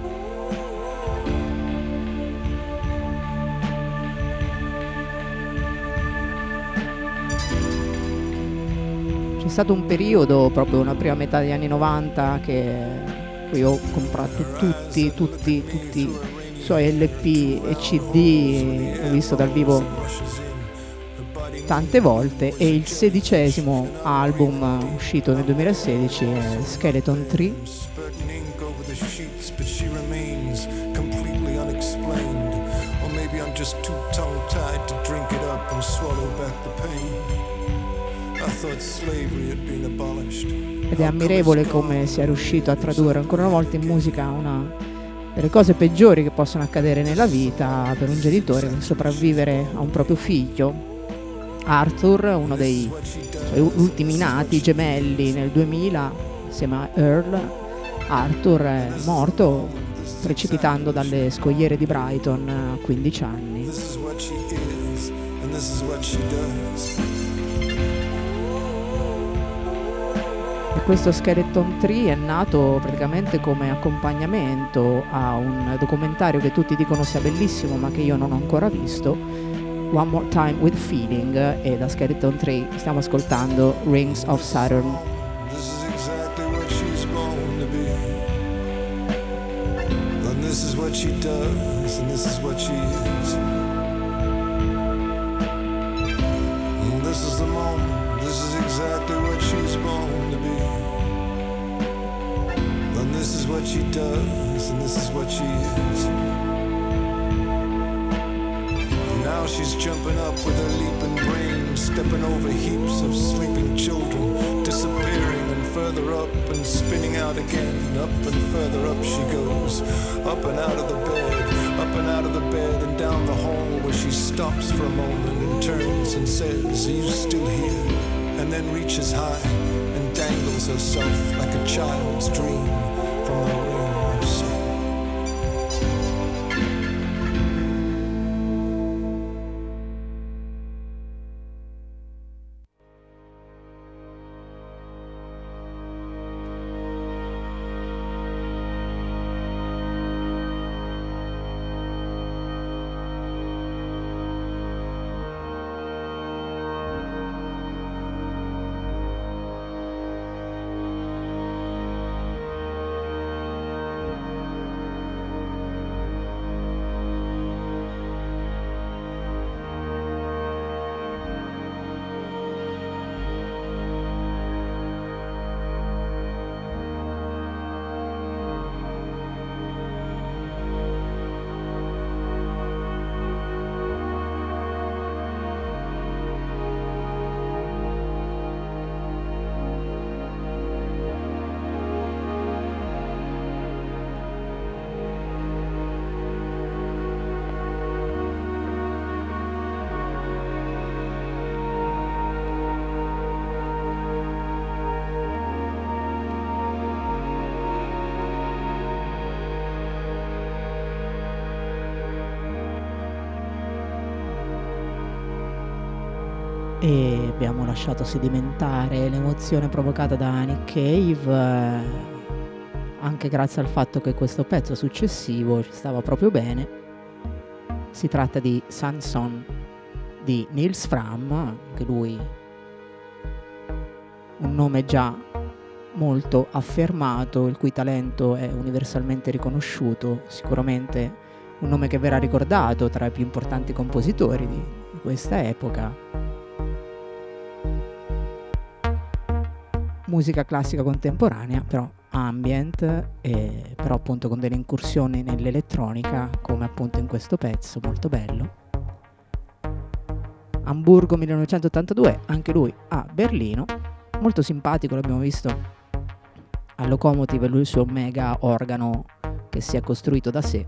C'è stato un periodo, proprio una prima metà degli anni novanta, che io ho comprato tutti, tutti, tutti i suoi L P e C D, ho visto dal vivo tante volte, e il sedicesimo album uscito nel duemilasedici è Skeleton Tree. Ed è ammirevole come sia riuscito a tradurre ancora una volta in musica una delle cose peggiori che possono accadere nella vita per un genitore, che sopravvivere a un proprio figlio. Arthur, uno dei suoi ultimi nati gemelli nel duemila, insieme a Earl, Arthur è morto precipitando dalle scogliere di Brighton a quindici anni. E questo Skeleton Tree è nato praticamente come accompagnamento a un documentario che tutti dicono sia bellissimo, ma che io non ho ancora visto, One More Time with Feeling, e da Skeleton Tree stiamo ascoltando Rings of Saturn. This is what she does, and this is what she is. And this is the moment, this is exactly what she's born to be. And this is what she does, and this is what she is. And now she's jumping up with her leaping brain, stepping over heaps of sleeping children, disappearing and further up and spinning out again. Up and further up she goes, up and out of the bed, up and out of the bed and down the hall, where she stops for a moment and turns and says, "Are you still here?" And then reaches high and dangles herself like a child's dream from the ring of sin. E abbiamo lasciato sedimentare l'emozione provocata da Nick Cave, eh, anche grazie al fatto che questo pezzo successivo ci stava proprio bene. Si tratta di Sanson di Nils Fram, anche lui un nome già molto affermato, il cui talento è universalmente riconosciuto, sicuramente un nome che verrà ricordato tra i più importanti compositori di, di questa epoca. Musica classica contemporanea, però ambient, e però appunto con delle incursioni nell'elettronica, come appunto in questo pezzo molto bello. Hamburgo millenovecentottantadue, anche lui a Berlino, molto simpatico, l'abbiamo visto al Locomotive, lui il suo mega organo che si è costruito da sé.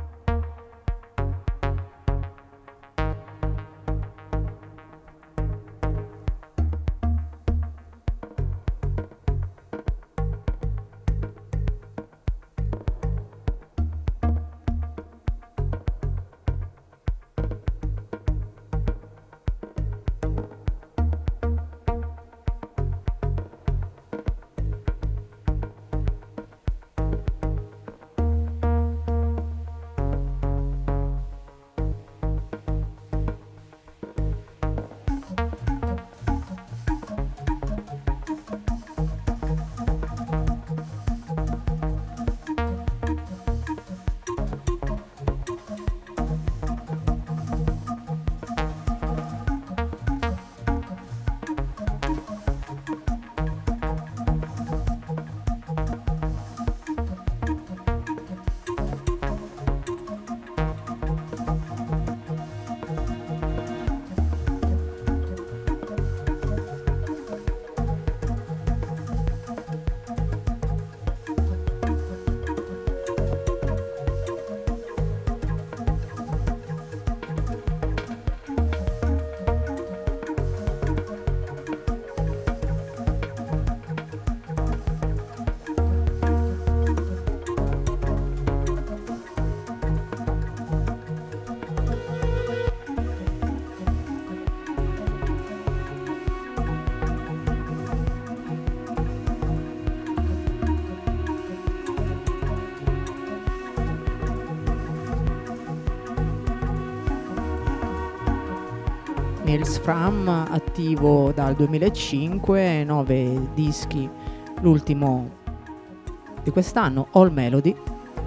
Nils Fram, attivo dal duemilacinque, nove dischi, l'ultimo di quest'anno, All Melody.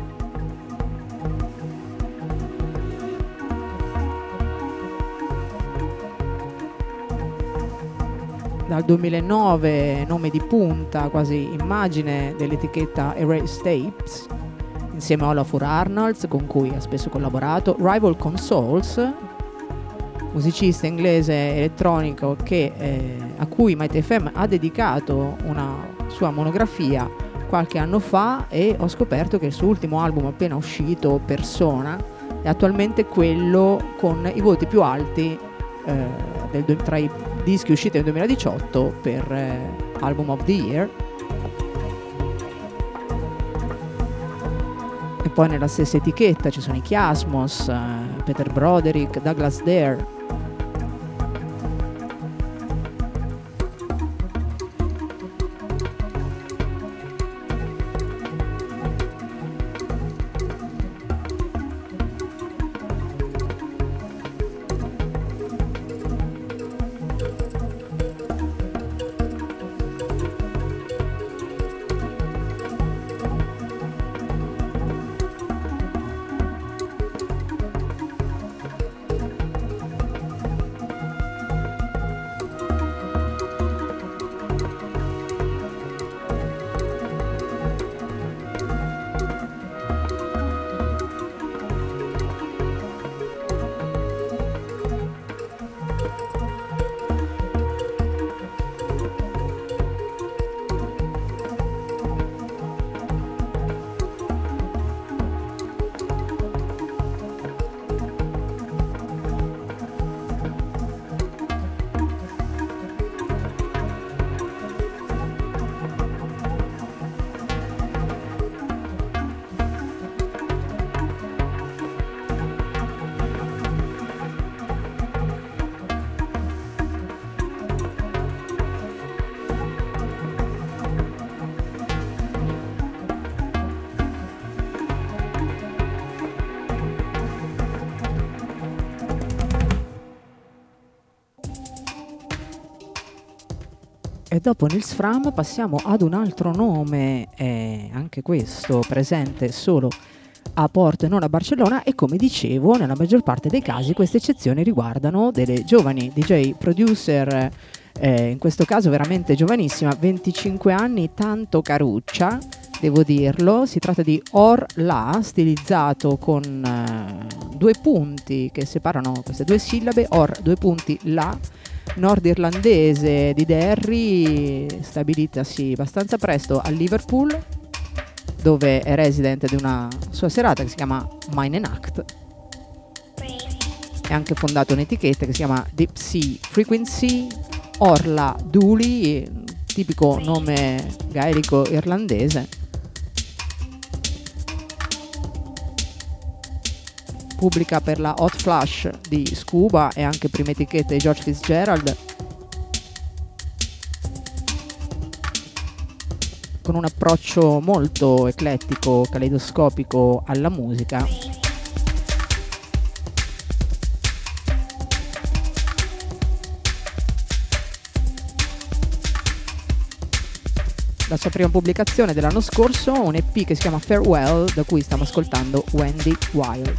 Dal duemilanove, nome di punta, quasi immagine dell'etichetta Erase Tapes, insieme a Olafur Arnalds, con cui ha spesso collaborato. Rival Consoles, musicista inglese elettronico che, eh, a cui Mighty F M ha dedicato una sua monografia qualche anno fa, e ho scoperto che il suo ultimo album appena uscito, Persona, è attualmente quello con i voti più alti eh, del, tra i dischi usciti nel duemiladiciotto per eh, Album of the Year. E poi nella stessa etichetta ci sono i Chiasmos, eh, Peter Broderick, Douglas Dare. E dopo Nils Fram passiamo ad un altro nome, eh, anche questo presente solo a Porto e non a Barcellona, e come dicevo nella maggior parte dei casi queste eccezioni riguardano delle giovani D J producer, eh, in questo caso veramente giovanissima, venticinque anni, tanto caruccia, devo dirlo. Si tratta di Orla, stilizzato con eh, due punti che separano queste due sillabe, Or, due punti, La, nordirlandese di Derry, stabilitasi abbastanza presto a Liverpool, dove è resident di una sua serata che si chiama Mine Act. E ha anche fondato un'etichetta che si chiama Deep Sea Frequency. Orla Dooley, tipico nome gaelico irlandese. Pubblica per la Hot Flash di Scuba e anche prima etichetta di George Fitzgerald, con un approccio molto eclettico, caleidoscopico alla musica. La sua prima pubblicazione dell'anno scorso, un E P che si chiama Farewell, da cui stiamo ascoltando Wendy Wild.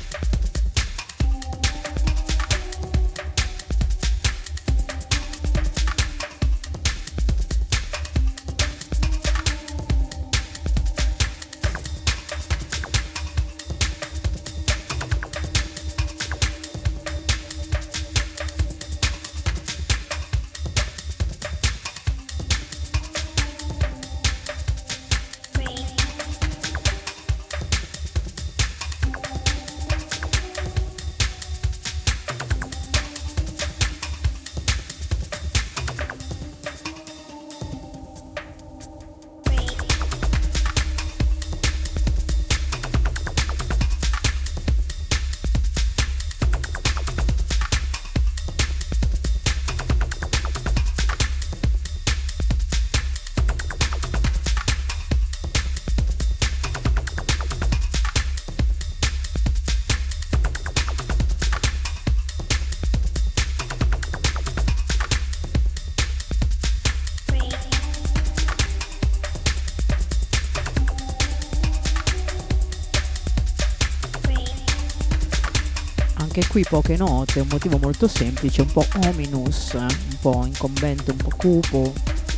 Anche qui poche note, un motivo molto semplice, un po' ominous, eh? un po' incombente, un po' cupo.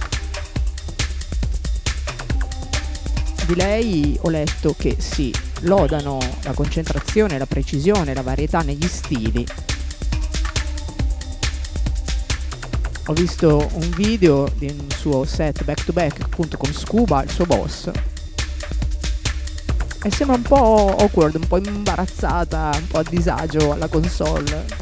Di lei ho letto che sì, lodano la concentrazione, la precisione, la varietà negli stili. Ho visto un video di un suo set back to back appunto con Scuba, il suo boss, e sembra un po' awkward, un po' imbarazzata, un po' a disagio alla console.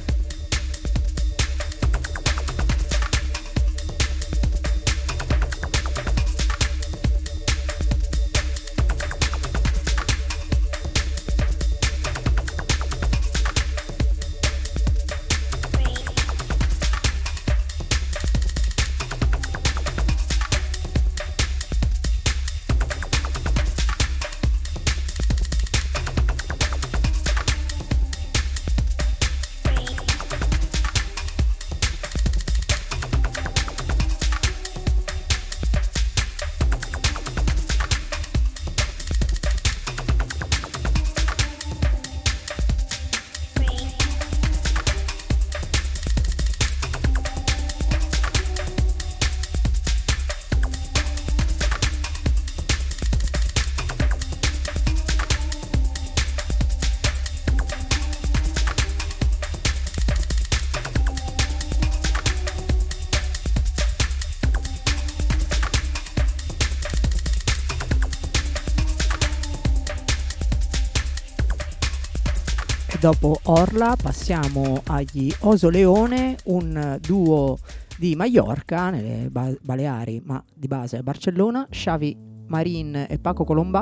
Dopo Orla passiamo agli Oso Leone, un duo di Mallorca, nelle ba- Baleari, ma di base a Barcellona, Xavi Marin e Paco Colombà.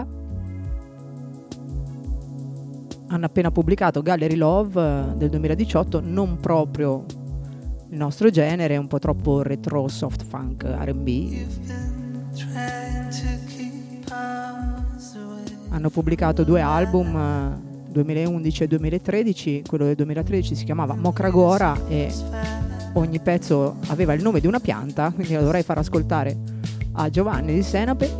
Hanno appena pubblicato Gallery Love del duemiladiciotto, non proprio il nostro genere, un po' troppo retro soft funk R and B. Hanno pubblicato due album, duemilaundici e duemilatredici. Quello del duemilatredici si chiamava Mokragora e ogni pezzo aveva il nome di una pianta, quindi lo dovrei far ascoltare a Giovanni di Senape.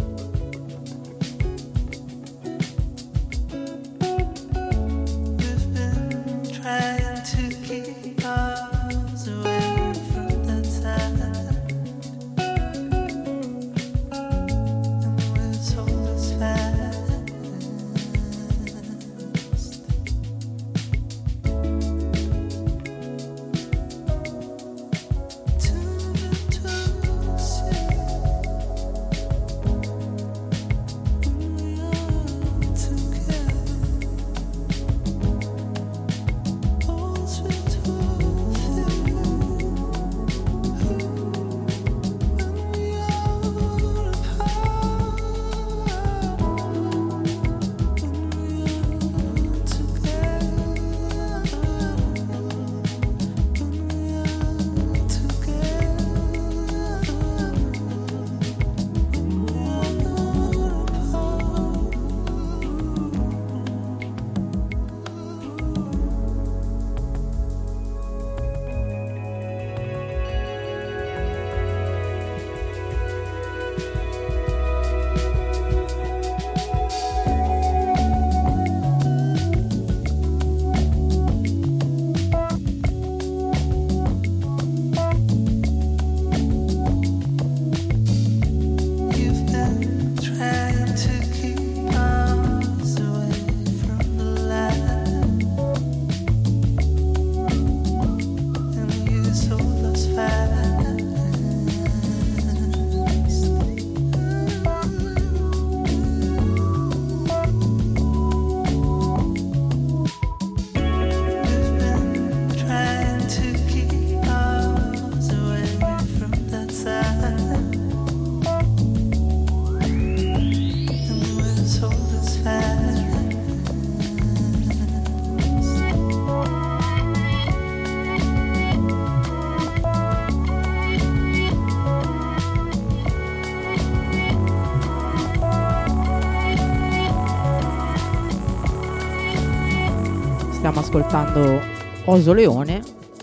Stiamo ascoltando Oso Leone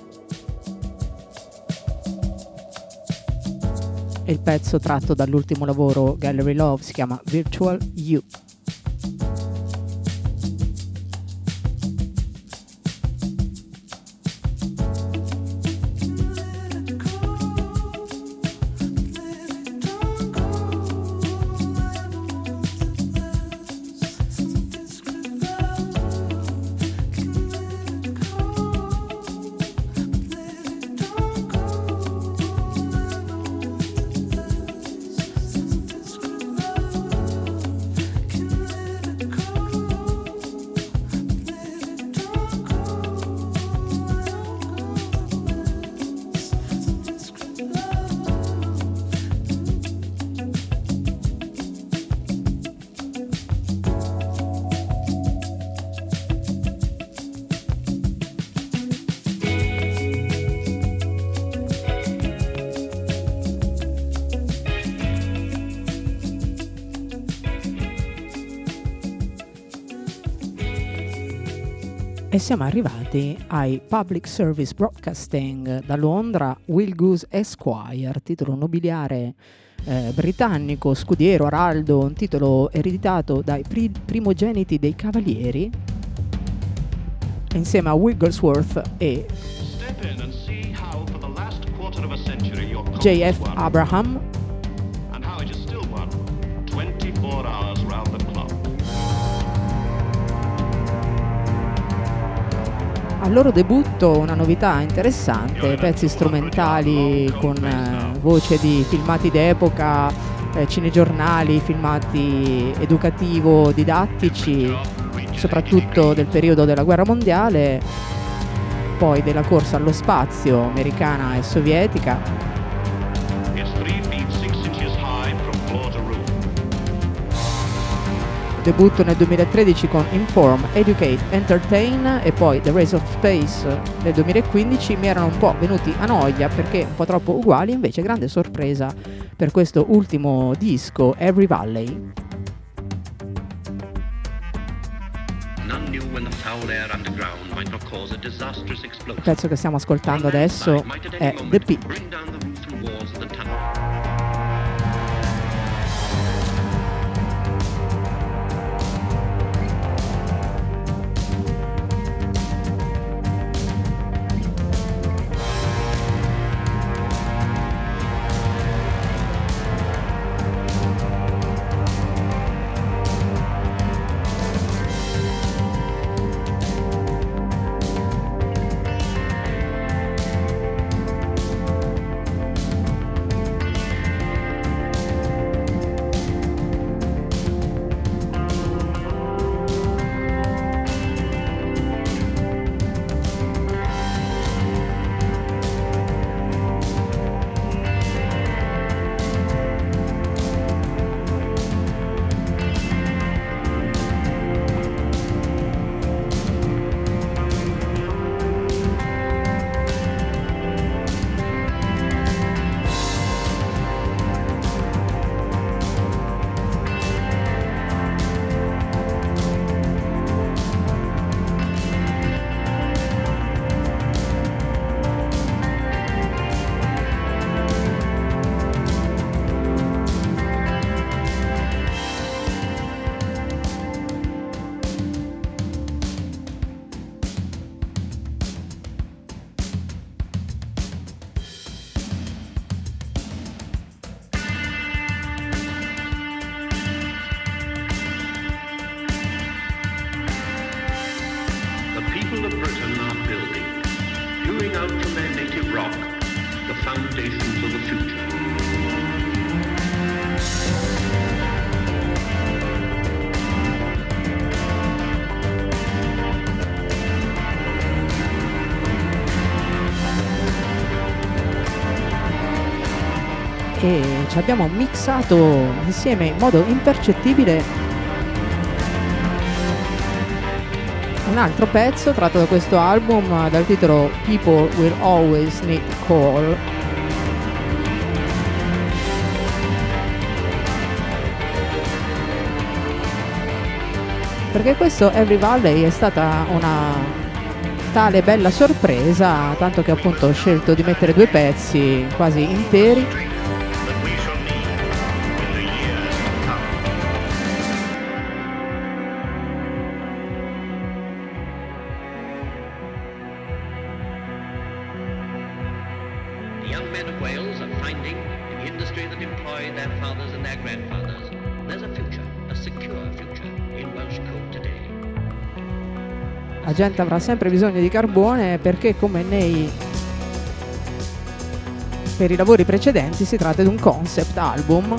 e il pezzo tratto dall'ultimo lavoro Gallery Love si chiama Virtual You. E siamo arrivati ai Public Service Broadcasting da Londra, Will Goose Esquire, titolo nobiliare eh, britannico, scudiero, araldo, un titolo ereditato dai pri- primogeniti dei cavalieri, insieme a Wigglesworth e J F Abraham. Al loro debutto una novità interessante, pezzi strumentali con eh, voce di filmati d'epoca, eh, cinegiornali, filmati educativo-didattici, soprattutto del periodo della guerra mondiale, poi della corsa allo spazio americana e sovietica. Debutto nel duemilatredici con Inform, Educate, Entertain e poi The Race of Space nel duemilaquindici. Mi erano un po' venuti a noia perché un po' troppo uguali, invece grande sorpresa per questo ultimo disco, Every Valley. None Il pezzo che stiamo ascoltando adesso è The Pit. E ci abbiamo mixato insieme in modo impercettibile un altro pezzo tratto da questo album dal titolo People Will Always Need Coal. Perché questo Every Valley è stata una tale bella sorpresa, tanto che appunto ho scelto di mettere due pezzi quasi interi. La gente avrà sempre bisogno di carbone perché, come nei per i lavori precedenti, si tratta di un concept album.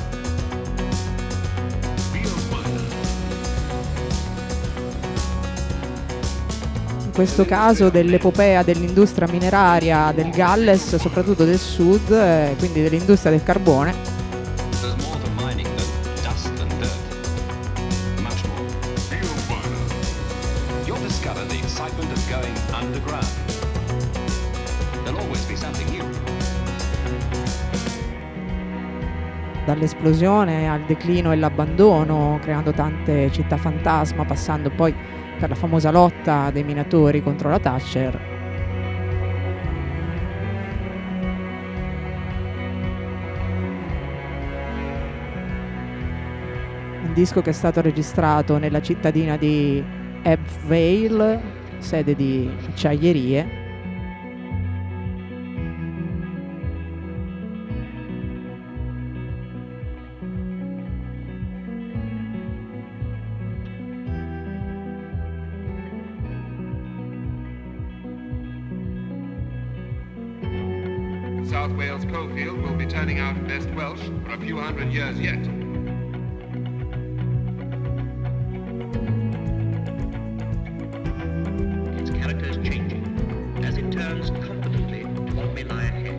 In questo caso dell'epopea dell'industria mineraria del Galles, soprattutto del sud, eh, quindi dell'industria del carbone. Dall'esplosione al declino e l'abbandono, creando tante città fantasma, passando poi per la famosa lotta dei minatori contro la Thatcher. Un disco che è stato registrato nella cittadina di Ebb Vale, sede di acciaierie. South Wales coalfield will be turning out best Welsh for a few hundred years yet. Its character is changing as it turns confidently to what may lie ahead.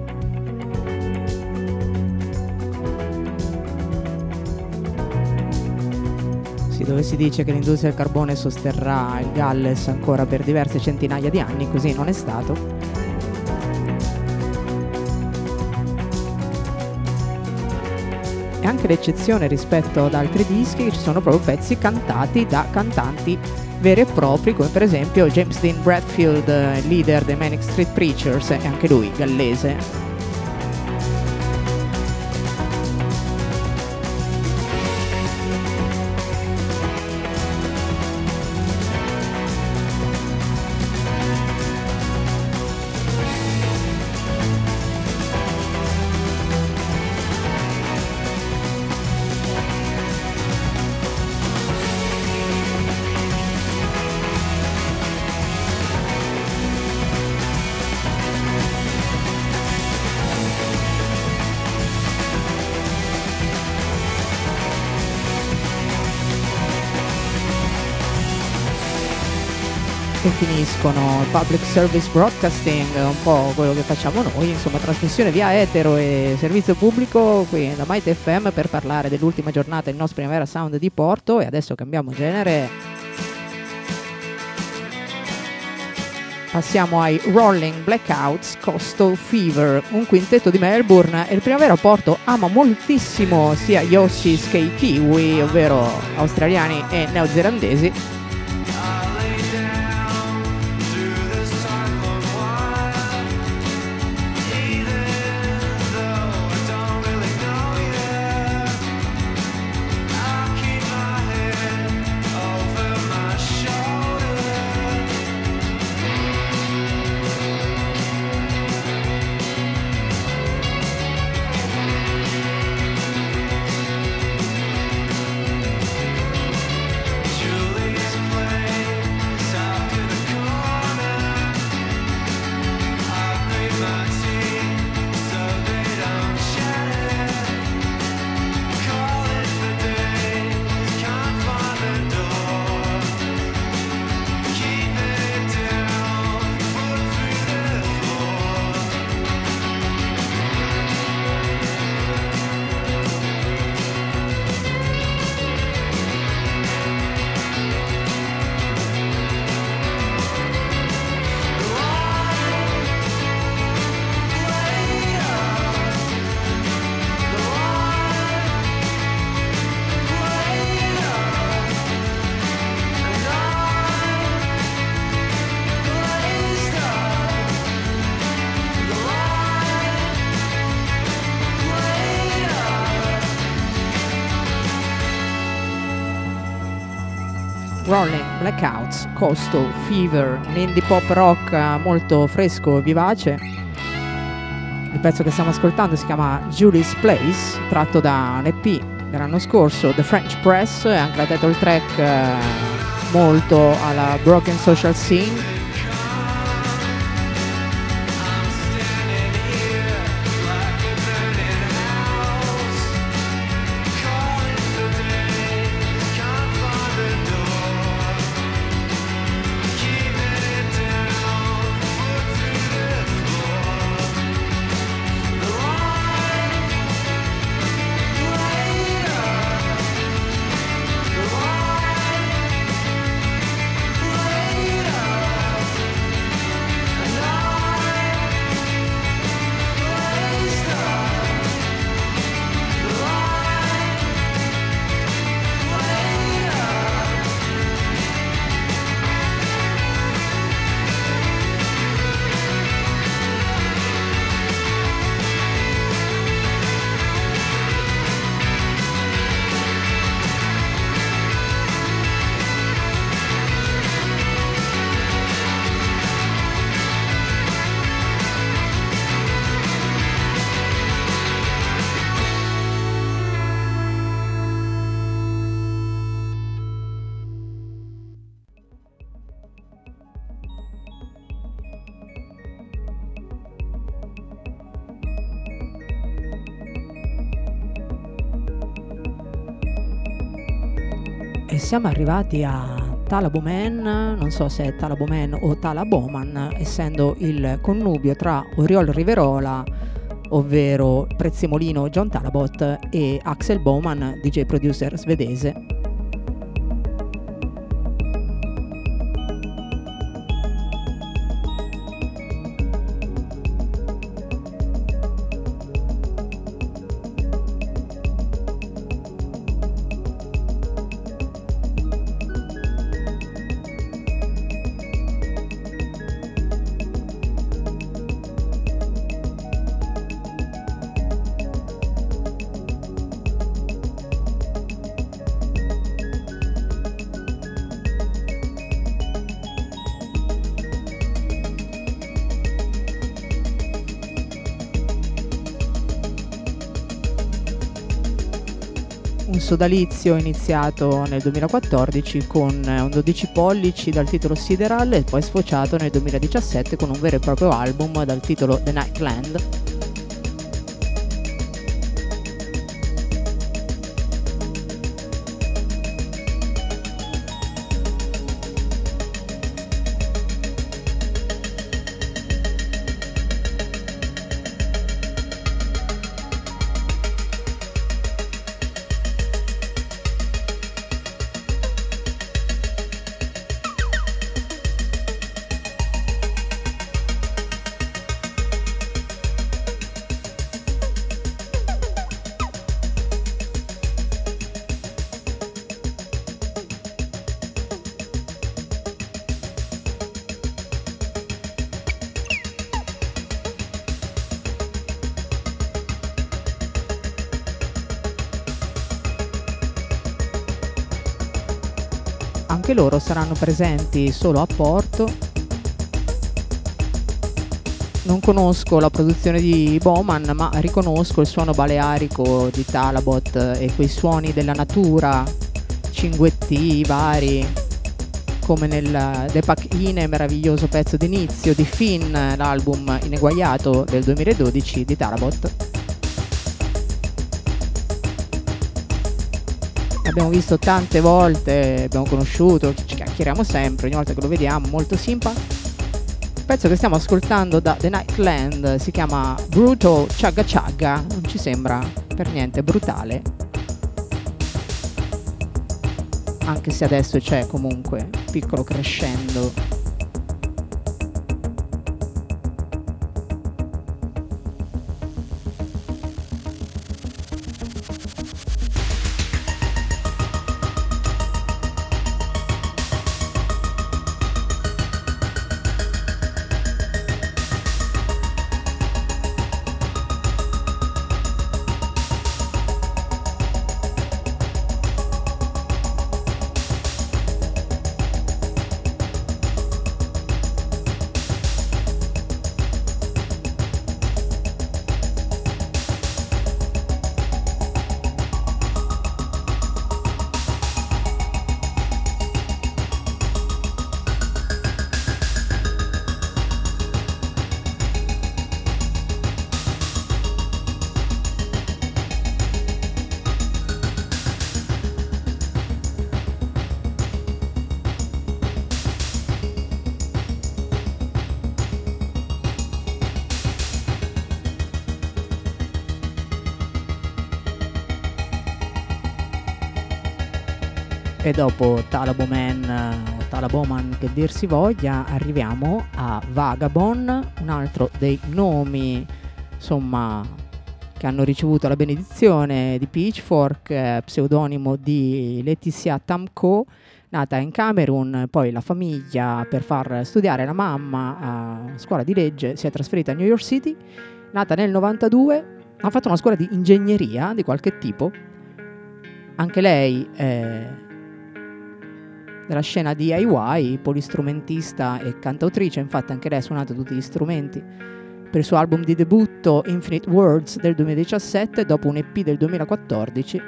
Sì, dove si dice che l'industria del carbone sosterrà il Galles ancora per diverse centinaia di anni, così non è stato. Anche l'eccezione rispetto ad altri dischi, che ci sono proprio pezzi cantati da cantanti veri e propri, come per esempio James Dean Bradfield, eh, leader dei Manic Street Preachers, e anche lui gallese. E finiscono il public service broadcasting, un po' quello che facciamo noi, insomma trasmissione via etero e servizio pubblico qui da Mighty F M per parlare dell'ultima giornata del nostro Primavera Sound di Porto. E adesso cambiamo genere, passiamo ai Rolling Blackouts Coastal Fever, un quintetto di Melbourne. E il Primavera Porto ama moltissimo sia gli Aussies che i Kiwi, ovvero australiani e neozelandesi. Rolling Blackouts Coastal Fever, un indie pop rock molto fresco e vivace. Il pezzo che stiamo ascoltando si chiama Julie's Place, tratto da un E P dell'anno scorso, The French Press, e anche la title track eh, molto alla Broken Social Scene. E siamo arrivati a Talaboman, non so se è Talaboman o Talaboman, essendo il connubio tra Oriol Riverola, ovvero Prezzemolino John Talabot, e Axel Bowman, D J producer svedese. un sodalizio iniziato nel duemilaquattordici con un dodici pollici dal titolo Sideral e poi sfociato nel duemiladiciassette con un vero e proprio album dal titolo The Nightland. Anche loro saranno presenti solo a Porto. Non conosco la produzione di Bowman, ma riconosco il suono balearico di Talabot e quei suoni della natura, cinguetti vari, come nel De Pachine, meraviglioso pezzo d'inizio di Finn, l'album ineguagliato del duemiladodici di Talabot. Abbiamo visto tante volte, abbiamo conosciuto, ci chiacchieriamo sempre, ogni volta che lo vediamo, molto simpa. Il pezzo che stiamo ascoltando da The Nightland si chiama Brutal Chugga Chugga, non ci sembra per niente brutale, anche se adesso c'è comunque un piccolo crescendo. E dopo Talaboman o Talaboman che dir si voglia, arriviamo a Vagabond, un altro dei nomi insomma che hanno ricevuto la benedizione di Pitchfork, eh, pseudonimo di Laetitia Tamko, nata in Camerun. Poi la famiglia, per far studiare la mamma a scuola di legge, si è trasferita a New York City. Nata nel novantadue, ha fatto una scuola di ingegneria di qualche tipo, anche lei eh, della scena D I Y, polistrumentista e cantautrice. Infatti anche lei ha suonato tutti gli strumenti per il suo album di debutto Infinite Words del duemiladiciassette, dopo un E P del duemilaquattordici.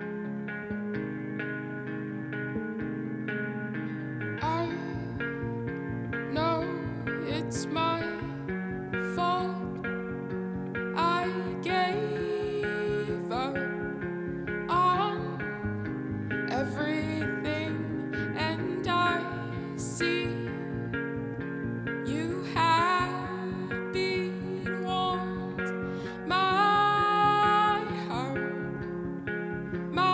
I know it's my fault. I gave up on everything, and I see you have been warned. My heart, my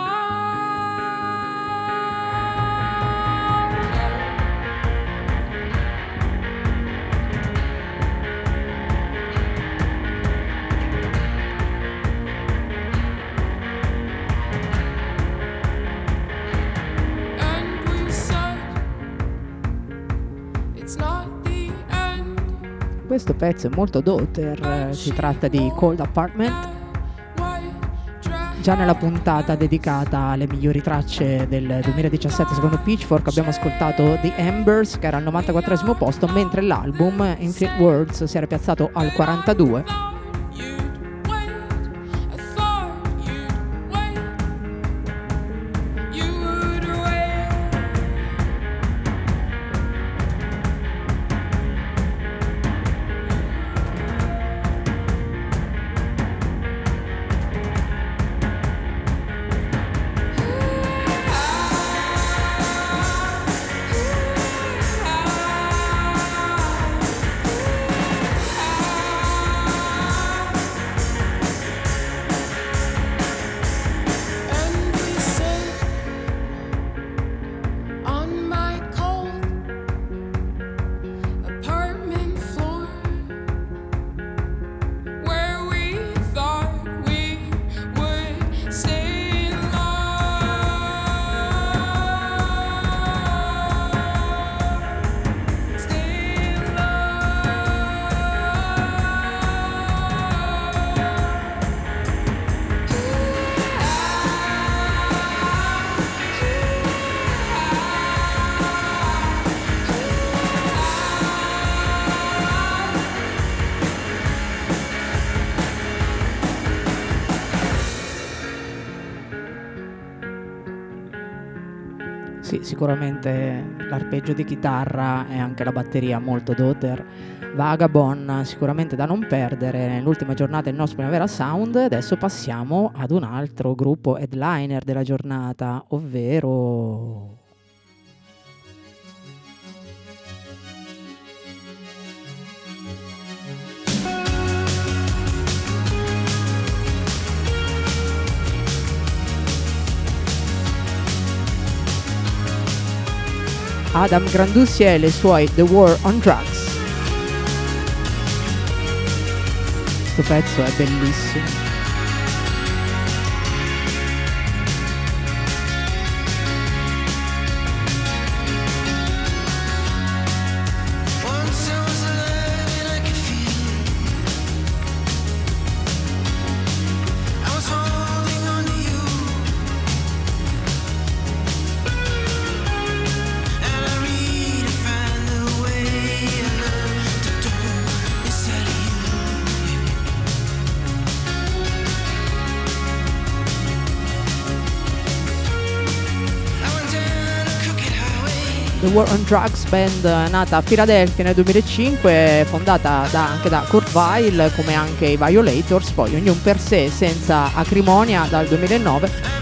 and we said it's not the end. Questo pezzo è molto Daughter, eh, si tratta di Cold Apartment. Già nella puntata dedicata alle migliori tracce del duemiladiciassette secondo Pitchfork abbiamo ascoltato The Embers, che era al novantaquattresimo posto, mentre l'album Infinite Words si era piazzato al quarantadue. Sì, sicuramente l'arpeggio di chitarra e anche la batteria molto Daughter. Vagabond sicuramente da non perdere nell'ultima giornata del nostro Primavera Sound. Adesso passiamo ad un altro gruppo headliner della giornata, ovvero Adam Granduscia e le suoi The War on Drugs. Questo pezzo è bellissimo. The War on Drugs, band nata a Filadelfia nel duemilacinque, fondata da, anche da Kurt Weill, come anche i Violators, poi ognuno per sé, senza acrimonia, dal duemilanove.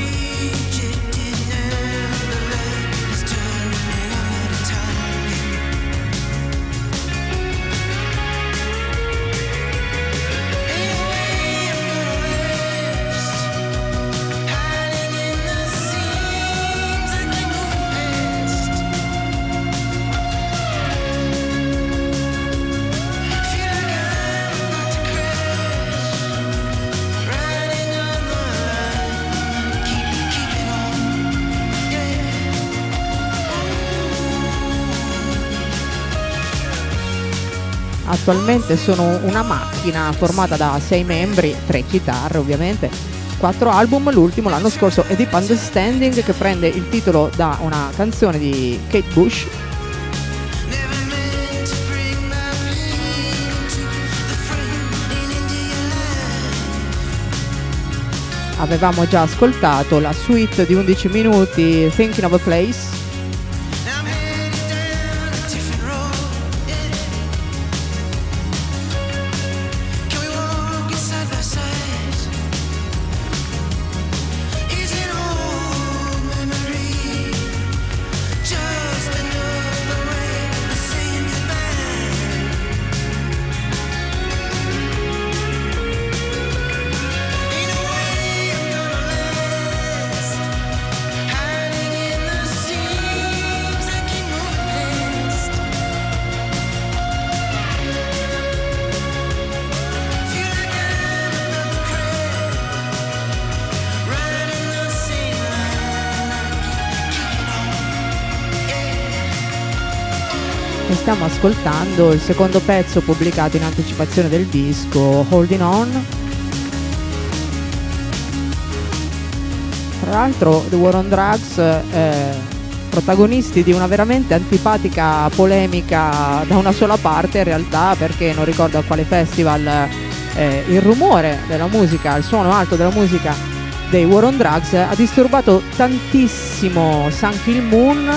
Attualmente sono una macchina formata da sei membri, tre chitarre ovviamente, quattro album, l'ultimo l'anno scorso è Deep Understanding, che prende il titolo da una canzone di Kate Bush. Avevamo già ascoltato la suite di undici minuti Thinking of a Place. Stiamo ascoltando il secondo pezzo pubblicato in anticipazione del disco, Holding On. Tra l'altro The War on Drugs, eh, protagonisti di una veramente antipatica polemica da una sola parte in realtà, perché non ricordo a quale festival, eh, il rumore della musica, il suono alto della musica dei War on Drugs ha disturbato tantissimo Sun Kill Moon,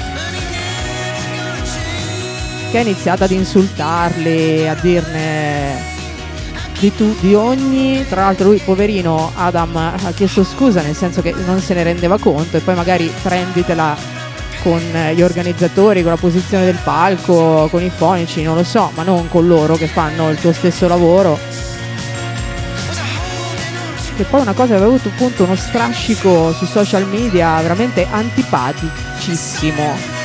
che ha iniziato ad insultarli, a dirne di, tu, di ogni. Tra l'altro lui, poverino Adam, ha chiesto scusa, nel senso che non se ne rendeva conto, e poi magari prenditela con gli organizzatori, con la posizione del palco, con i fonici, non lo so, ma non con loro che fanno il tuo stesso lavoro. Che poi una cosa, aveva avuto appunto uno strascico sui social media veramente antipaticissimo.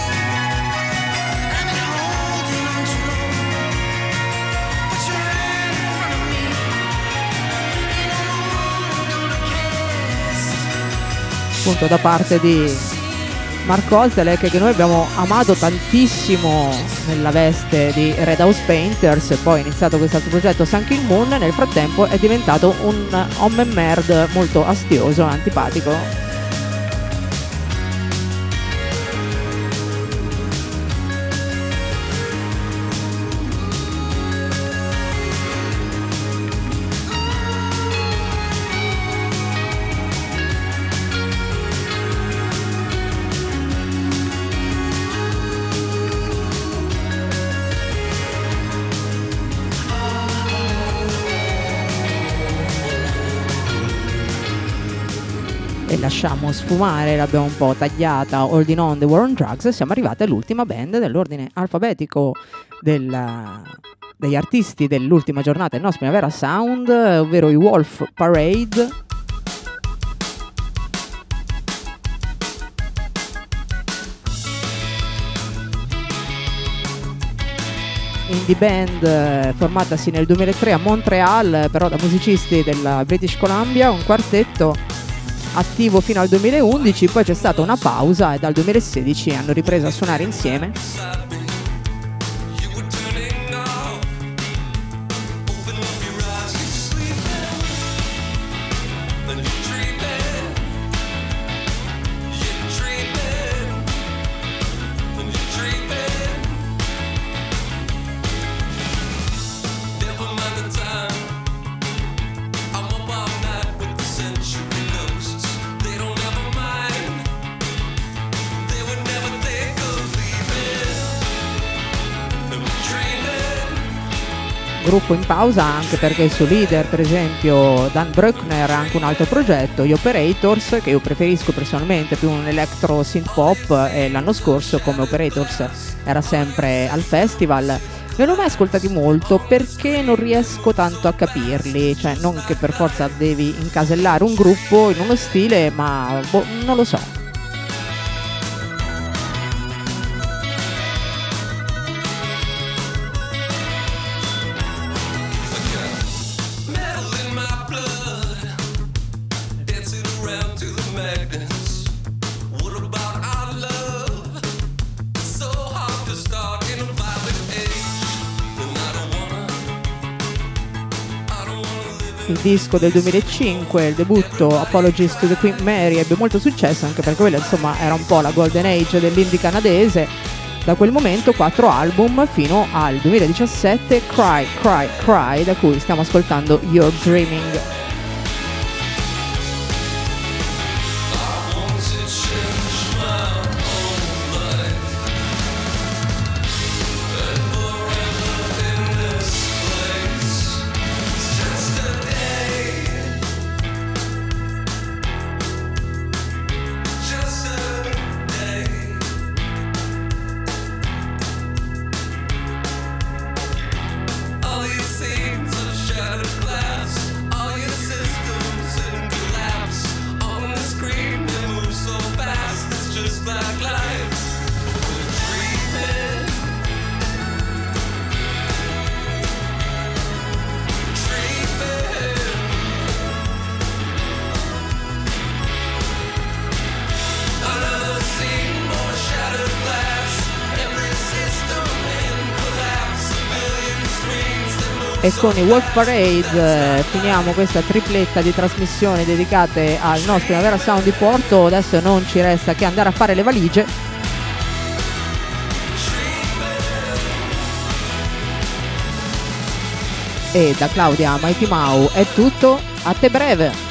Appunto da parte di Mark Kozelek, che noi abbiamo amato tantissimo nella veste di Red House Painters, e poi ha iniziato quest'altro progetto Sun Kill Moon. Nel frattempo è diventato un homme merd molto astioso, antipatico. e lasciamo sfumare, l'abbiamo un po' tagliata, Holding On, The War on Drugs, siamo arrivati all'ultima band dell'ordine alfabetico della, degli artisti dell'ultima giornata del nostro Primavera Sound, ovvero i Wolf Parade. Indie band eh, formatasi nel duemilatré a Montreal, però da musicisti della British Columbia, un quartetto attivo fino al duemilaundici, poi c'è stata una pausa e dal duemilasedici hanno ripreso a suonare insieme. Gruppo in pausa anche perché il suo leader, per esempio Dan Bruckner, ha anche un altro progetto, gli Operators, che io preferisco personalmente, più un electro synth pop, e l'anno scorso come Operators era sempre al festival. Non l'ho mai ascoltati molto perché non riesco tanto a capirli, cioè non che per forza devi incasellare un gruppo in uno stile, ma boh, non lo so. Il disco del duemilacinque, il debutto Apologies to the Queen Mary, ebbe molto successo anche perché quella insomma era un po' la golden age dell'indie canadese. Da quel momento quattro album fino al duemiladiciassette, Cry, Cry, Cry, da cui stiamo ascoltando You're Dreaming. E con i Wolf Parade eh, finiamo questa tripletta di trasmissioni dedicate al nostro Primavera Sound di Porto. Adesso non ci resta che andare a fare le valigie. E da Claudia Mighty Mau è tutto, a te breve!